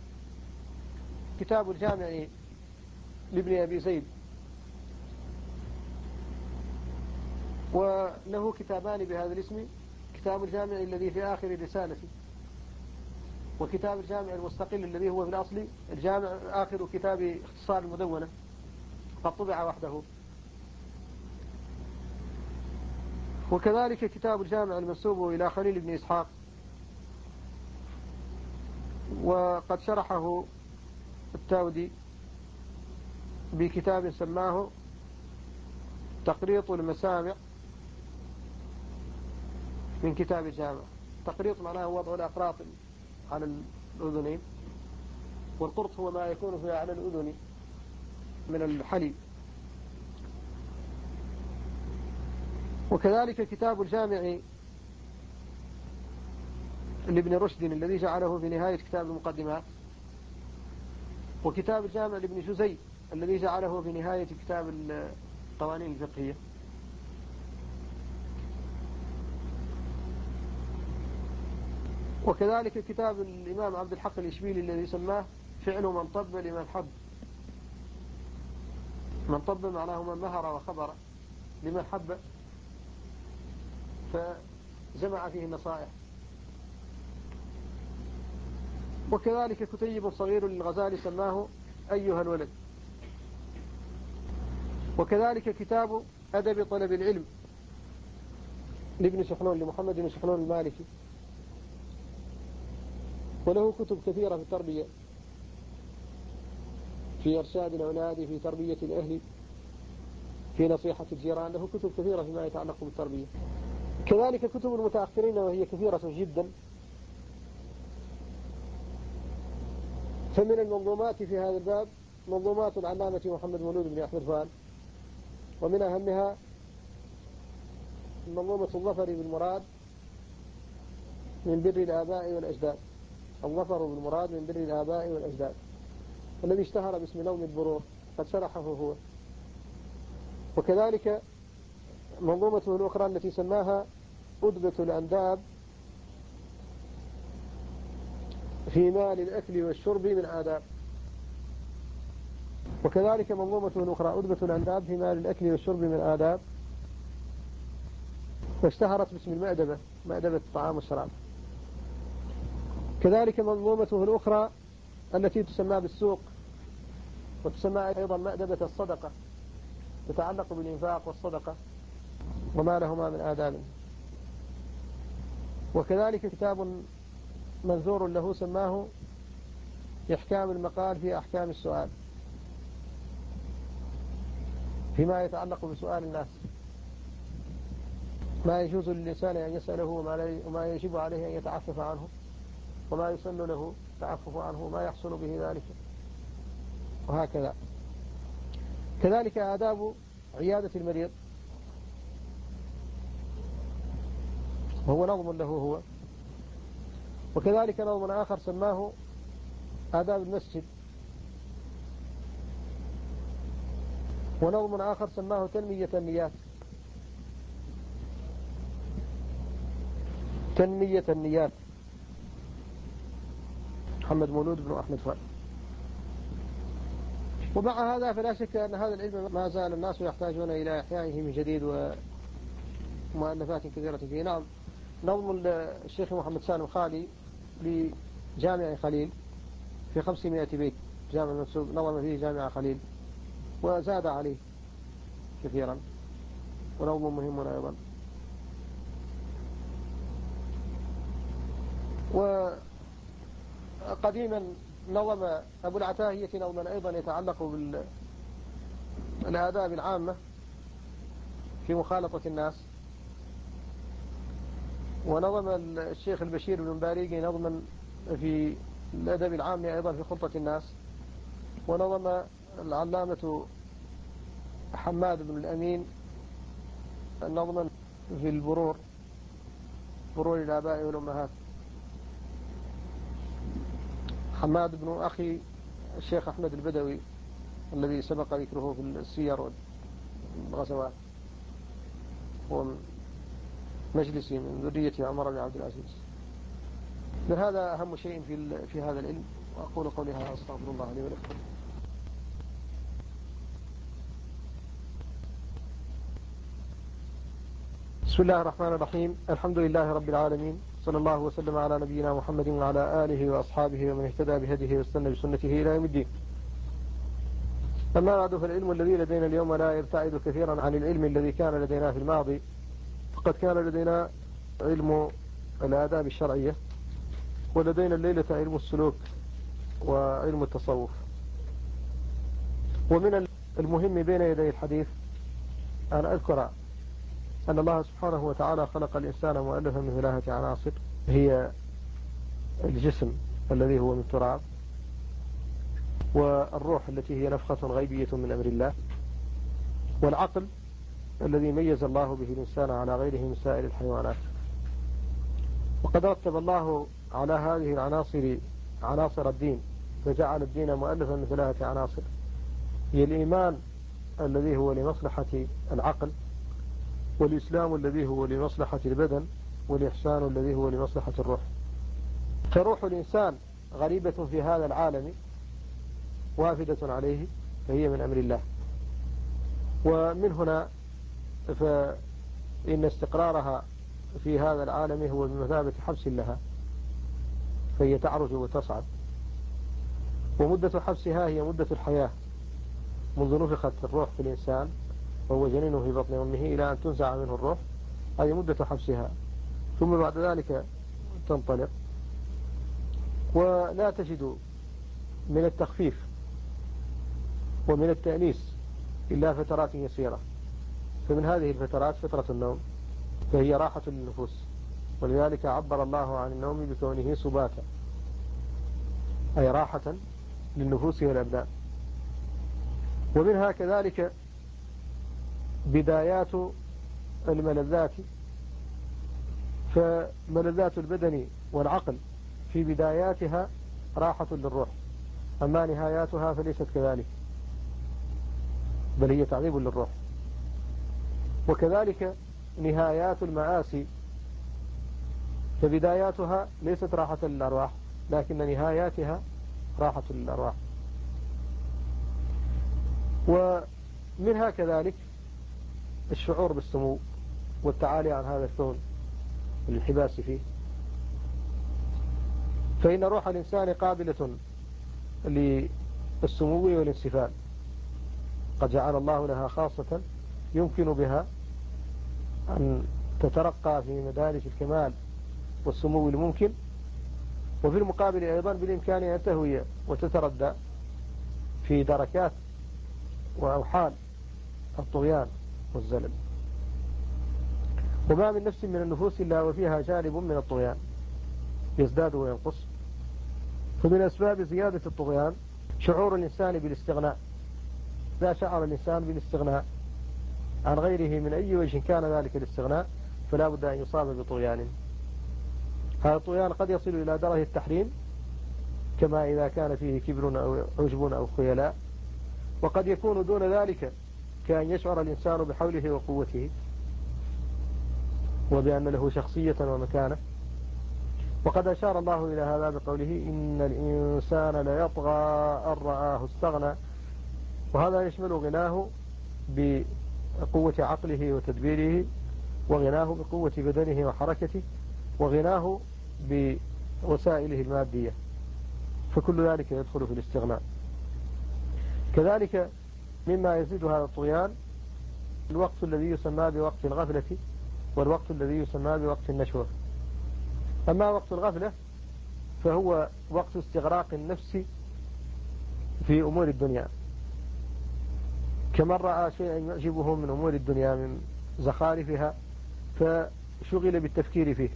كتاب الجامع لابن أبي زيد، وله كتابان بهذا الاسم: وكتاب الجامع الذي في آخر رسالتي، وكتاب الجامع المستقل الذي هو في الأصل الجامع آخر كتاب اختصار المدونة قد طبع وحده. وكذلك كتاب الجامع المنسوب إلى خليل بن إسحاق، وقد شرحه التاودي بكتاب سماه تقريط المسامع من كتاب الجامع. تقريط معناه وضع الأقراط على الأذنين، والقرط هو ما يكون فيها على الأذن من الحلي. وكذلك كتاب الجامع لابن رشد الذي جعله في نهاية كتاب المقدمات، وكتاب الجامع لابن جزي الذي جعله في نهاية كتاب القوانين الفقهية. وكذلك كتاب الإمام عبد الحق الإشبيلي الذي سماه فعل من طب لمن حب. من طب معناه من مهر وخبر، لمن حب فجمع فيه النصائح. وكذلك كتيب صغير للغزالي سماه أيها الولد. وكذلك كتاب أدب طلب العلم لابن سحنون، لمحمد بن سحنون المالكي، وله كتب كثيرة في التربية، في إرشاد الأولاد، في تربية الأهل، في نصيحة الجيران، له كتب كثيرة فيما يتعلق بالتربية. كذلك كتب المتأخرين وهي كثيرة جدا. فمن المنظومات في هذا الباب منظومات العلامة محمد مولود بن أحمد فؤاد، ومن أهمها منظومة الظفر بالمراد من بر الآباء والأجداد. الظفر بالمراد من بر الآباء والأجداد الذي اشتهر باسم نوم البرور، قد شرحه هو. وكذلك منظومته الأخرى التي سماها أدبة الأنداب في مال الأكل والشرب من آداب. وكذلك منظومته الأخرى أدبة الأنداب في مال الأكل والشرب من آداب، واشتهرت باسم المأدبة، مأدبة الطعام والشراب. كذلك منظومته الأخرى التي تسمى بالسوق، وتسمى أيضا مأدبة الصدقة، تتعلق بالإنفاق والصدقة وما لهما من آداب. وكذلك كتاب منثور له سماه إحكام المقال في أحكام السؤال، فيما يتعلق بسؤال الناس، ما يجوز للإنسان أن يسأله وما يجب عليه أن يتعفف عنه، وما يسن له التعفف عنه، وما يحصل به ذلك، وهكذا. كذلك آداب عيادة المريض، وهو نظم له هو. وكذلك نظم آخر سماه آداب المسجد، ونظم آخر سماه تنمية النيات، تنمية النيات، محمد مولود بن أحمد فؤاد. ومع هذا فلا شك أن هذا العلم ما زال الناس يحتاجون إلى إحيائه من جديد، ومؤلفات كثيرة فيه. نعم، نظم الشيخ محمد سالم خالي لجامع خليل في 500 بيت، جامع منسوب، نظم فيه جامع خليل وزاد عليه كثيرا، ونظم مهم أيضا. وقديما نظم أبو العتاهية نظما أيضا يتعلق بالآداب العامة في مخالطة الناس. ونظم الشيخ البشير بن باريقي نظما في الأدب العام أيضا في خلطة الناس. ونظم العلامة حماد بن الأمين نظما في البرور، برور الآباء والأمهات. حماد بن أخي الشيخ أحمد البدوي الذي سبق ذكره في السير والغزوات، هو مجلسي من ذرية عمر بن عبد العزيز. من هذا أهم شيء في هذا العلم. وأقول قولي هذا، أستغفر الله لي ولكم. بسم الله الرحمن الرحيم. الحمد لله رب العالمين، صلى الله وسلم على نبينا محمد وعلى آله وأصحابه ومن اهتدى بهديه واستنى بسنته إلى يوم الدين. أما بعد، فالعلم الذي لدينا اليوم لا يبتعد كثيرا عن العلم الذي كان لدينا في الماضي. فقد كان لدينا علم الآداب الشرعية، ولدينا الليلة علم السلوك وعلم التصوف. ومن المهم بين يدي الحديث أن أذكر أن الله سبحانه وتعالى خلق الإنسان مؤلفا من 3 عناصر، هي الجسم الذي هو من تراب، والروح التي هي نفخة غيبية من أمر الله، والعقل الذي ميز الله به الإنسان على غيره من سائر الحيوانات. وقد رتب الله على هذه العناصر عناصر الدين، فجعل الدين مؤلفا من 3 عناصر، هي الإيمان الذي هو لمصلحة العقل، والإسلام الذي هو لمصلحة البدن، والإحسان الذي هو لمصلحة الروح. فروح الإنسان غريبة في هذا العالم وافدة عليه، فهي من أمر الله. ومن هنا فإن استقرارها في هذا العالم هو بمثابة حبس لها، فهي تعرج وتصعد، ومدة حبسها هي مدة الحياة منذ نفخت الروح في الإنسان وهو جنينه في بطن أمه إلى أن تنزع منه الروح، هذه مدة حبسها، ثم بعد ذلك تنطلق. ولا تجد من التخفيف ومن التأنيس إلا فترات يسيرة. فمن هذه الفترات فترة النوم، فهي راحة للنفوس، ولذلك عبر الله عن النوم بكونه سباتا، أي راحة للنفوس والأبدان. ومنها كذلك بدايات الملذات، فملذات البدن والعقل في بداياتها راحة للروح، أما نهاياتها فليست كذلك، بل هي تعذيب للروح. وكذلك نهايات المآسي، فبداياتها ليست راحة للأرواح، لكن نهاياتها راحة للأرواح. ومنها كذلك الشعور بالسمو والتعالي عن هذا الثون والانحباس فيه، فإن روح الإنسان قابلة للسمو والانسفال، قد جعل الله لها خاصة يمكن بها أن تترقى في مدارج الكمال والسمو الممكن، وفي المقابل أيضا بالإمكان أن تهوي وتتردى في دركات وأوحال الطغيان والزلل. وما من نفس من النفوس إلا وفيها جانب من الطغيان يزداد وينقص. فمن أسباب زيادة الطغيان شعور الإنسان بالاستغناء. إذا شعر الإنسان بالاستغناء عن غيره من أي وجه كان ذلك الاستغناء، فلا بد أن يصاب بطغيان. هذا الطغيان قد يصل إلى درجة التحريم، كما إذا كان فيه كبر أو عجب أو خيلاء، وقد يكون دون ذلك كأن يشعر الإنسان بحوله وقوته، وبأن له شخصية ومكانة. وقد أشار الله إلى هذا بقوله: إن الإنسان ليطغى أن رآه استغنى. وهذا يشمل غناه بقوة عقله وتدبيره، وغناه بقوة بدنه وحركته، وغناه بوسائله المادية، فكل ذلك يدخل في الاستغناء. كذلك مما يزيد هذا الطغيان الوقت الذي يسمى بوقت الغفلة، والوقت الذي يسمى بوقت النشوة. أما وقت الغفلة فهو وقت استغراق النفس في أمور الدنيا، كمن رأى شيئا يعجبه من أمور الدنيا من زخارفها فشغل بالتفكير فيه،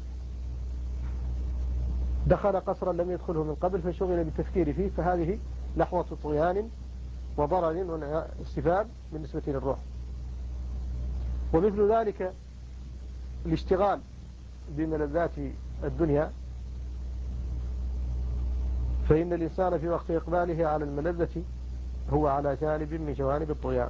دخل قصرا لم يدخله من قبل فشغل بالتفكير فيه، فهذه لحظة طغيان وضرر واستفاد بالنسبة للروح. ومثل ذلك الاشتغال بملذات الدنيا، فإن الإنسان في وقت إقباله على الملذة هو على جانب من جوانب الطغيان.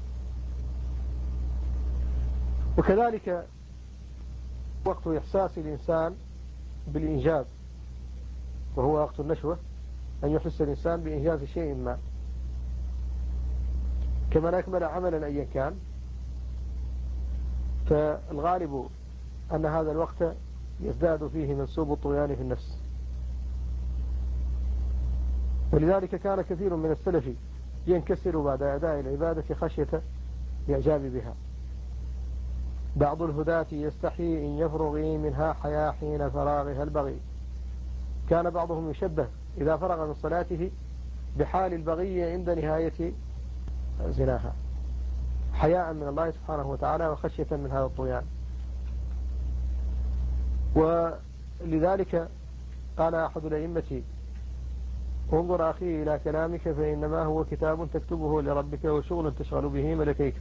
وكذلك وقت إحساس الإنسان بالإنجاز، وهو وقت النشوة، أن يحس الإنسان بإنجاز شيء ما، كمن أكمل عملا أيا كان، فالغالب أن هذا الوقت يزداد فيه منسوب الطغيان في النفس، ولذلك كان كثير من السلف ينكسر بعد أداء العبادة خشية الإعجاب بها. بعض الهداة يستحي إن يفرغي منها حيا حين فراغها البغي. كان بعضهم يشبه إذا فرغ من صلاته بحال البغي عند نهاية زناها، حياء من الله سبحانه وتعالى وخشية من هذا الطغيان. ولذلك قال أحد الأئمة: انظر أخي إلى كلامك فإنما هو كتاب تكتبه لربك وشغل تشغل به ملكيك.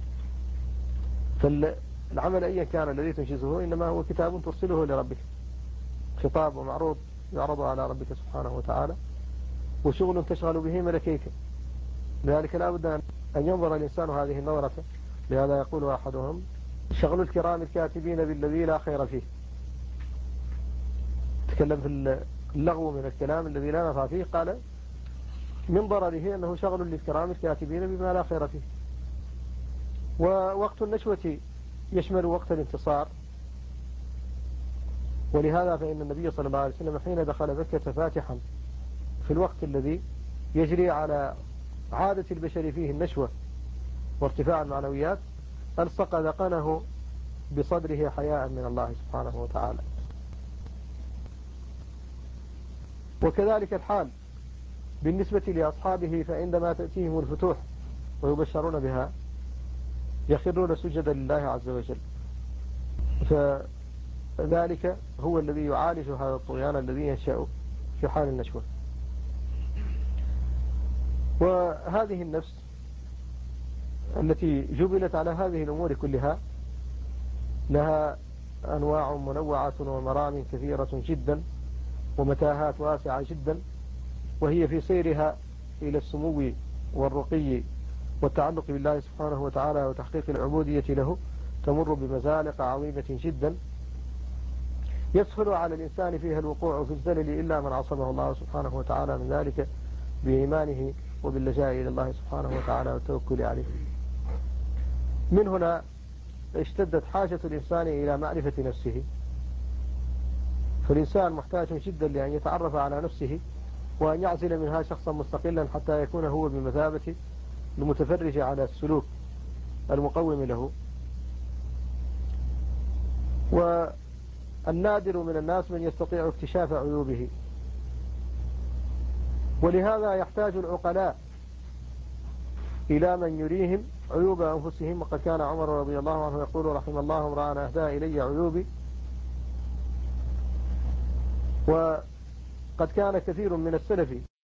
فالعمل أيا كان الذي تنجزه إنما هو كتاب ترسله لربك، خطاب ومعروض يعرض على ربك سبحانه وتعالى، وشغل تشغل به ملكيك. لذلك لا بد أن ينظر الإنسان هذه النظرة. لهذا يقول أحدهم: شغل الكرام الكاتبين بالذي لا خير فيه. تكلم في اللغو من الكلام الذي لا نفع فيه، قال من ضرره أنه شغل للكرام الكاتبين بما لا خير فيه. ووقت النشوة يشمل وقت الانتصار، ولهذا فإن النبي صلى الله عليه وسلم حين دخل مكة فاتحا في الوقت الذي يجري على عادة البشر فيه النشوة وارتفاع المعنويات، ألصق ذقنه بصدره حياء من الله سبحانه وتعالى. وكذلك الحال بالنسبة لأصحابه، فعندما تأتيهم الفتوح ويبشرون بها يخرون سجدا لله عز وجل. فذلك هو الذي يعالج هذا الطغيان الذي ينشأ في حال النشوة. وهذه النفس التي جبلت على هذه الأمور كلها لها أنواع منوعة ومرام كثيرة جدا ومتاهات واسعة جدا، وهي في سيرها إلى السمو والرقي والتعلق بالله سبحانه وتعالى وتحقيق العبودية له تمر بمزالق عظيمة جدا يسهل على الإنسان فيها الوقوع في الزلل إلا من عصمه الله سبحانه وتعالى من ذلك بإيمانه وباللجاء إلى الله سبحانه وتعالى والتوكل عليه. من هنا اشتدت حاجة الإنسان إلى معرفة نفسه، فالإنسان محتاج جدا لأن يتعرف على نفسه وأن يعزل منها شخصا مستقلا حتى يكون هو بمثابة المتفرج على السلوك المقوم له. والنادر من الناس من يستطيع اكتشاف عيوبه، ولهذا يحتاج العقلاء إلى من يريهم عيوب أنفسهم. وقد كان عمر رضي الله عنه يقول: رحم الله امرأ أهدى إلي عيوبي. وقد كان كثير من السلف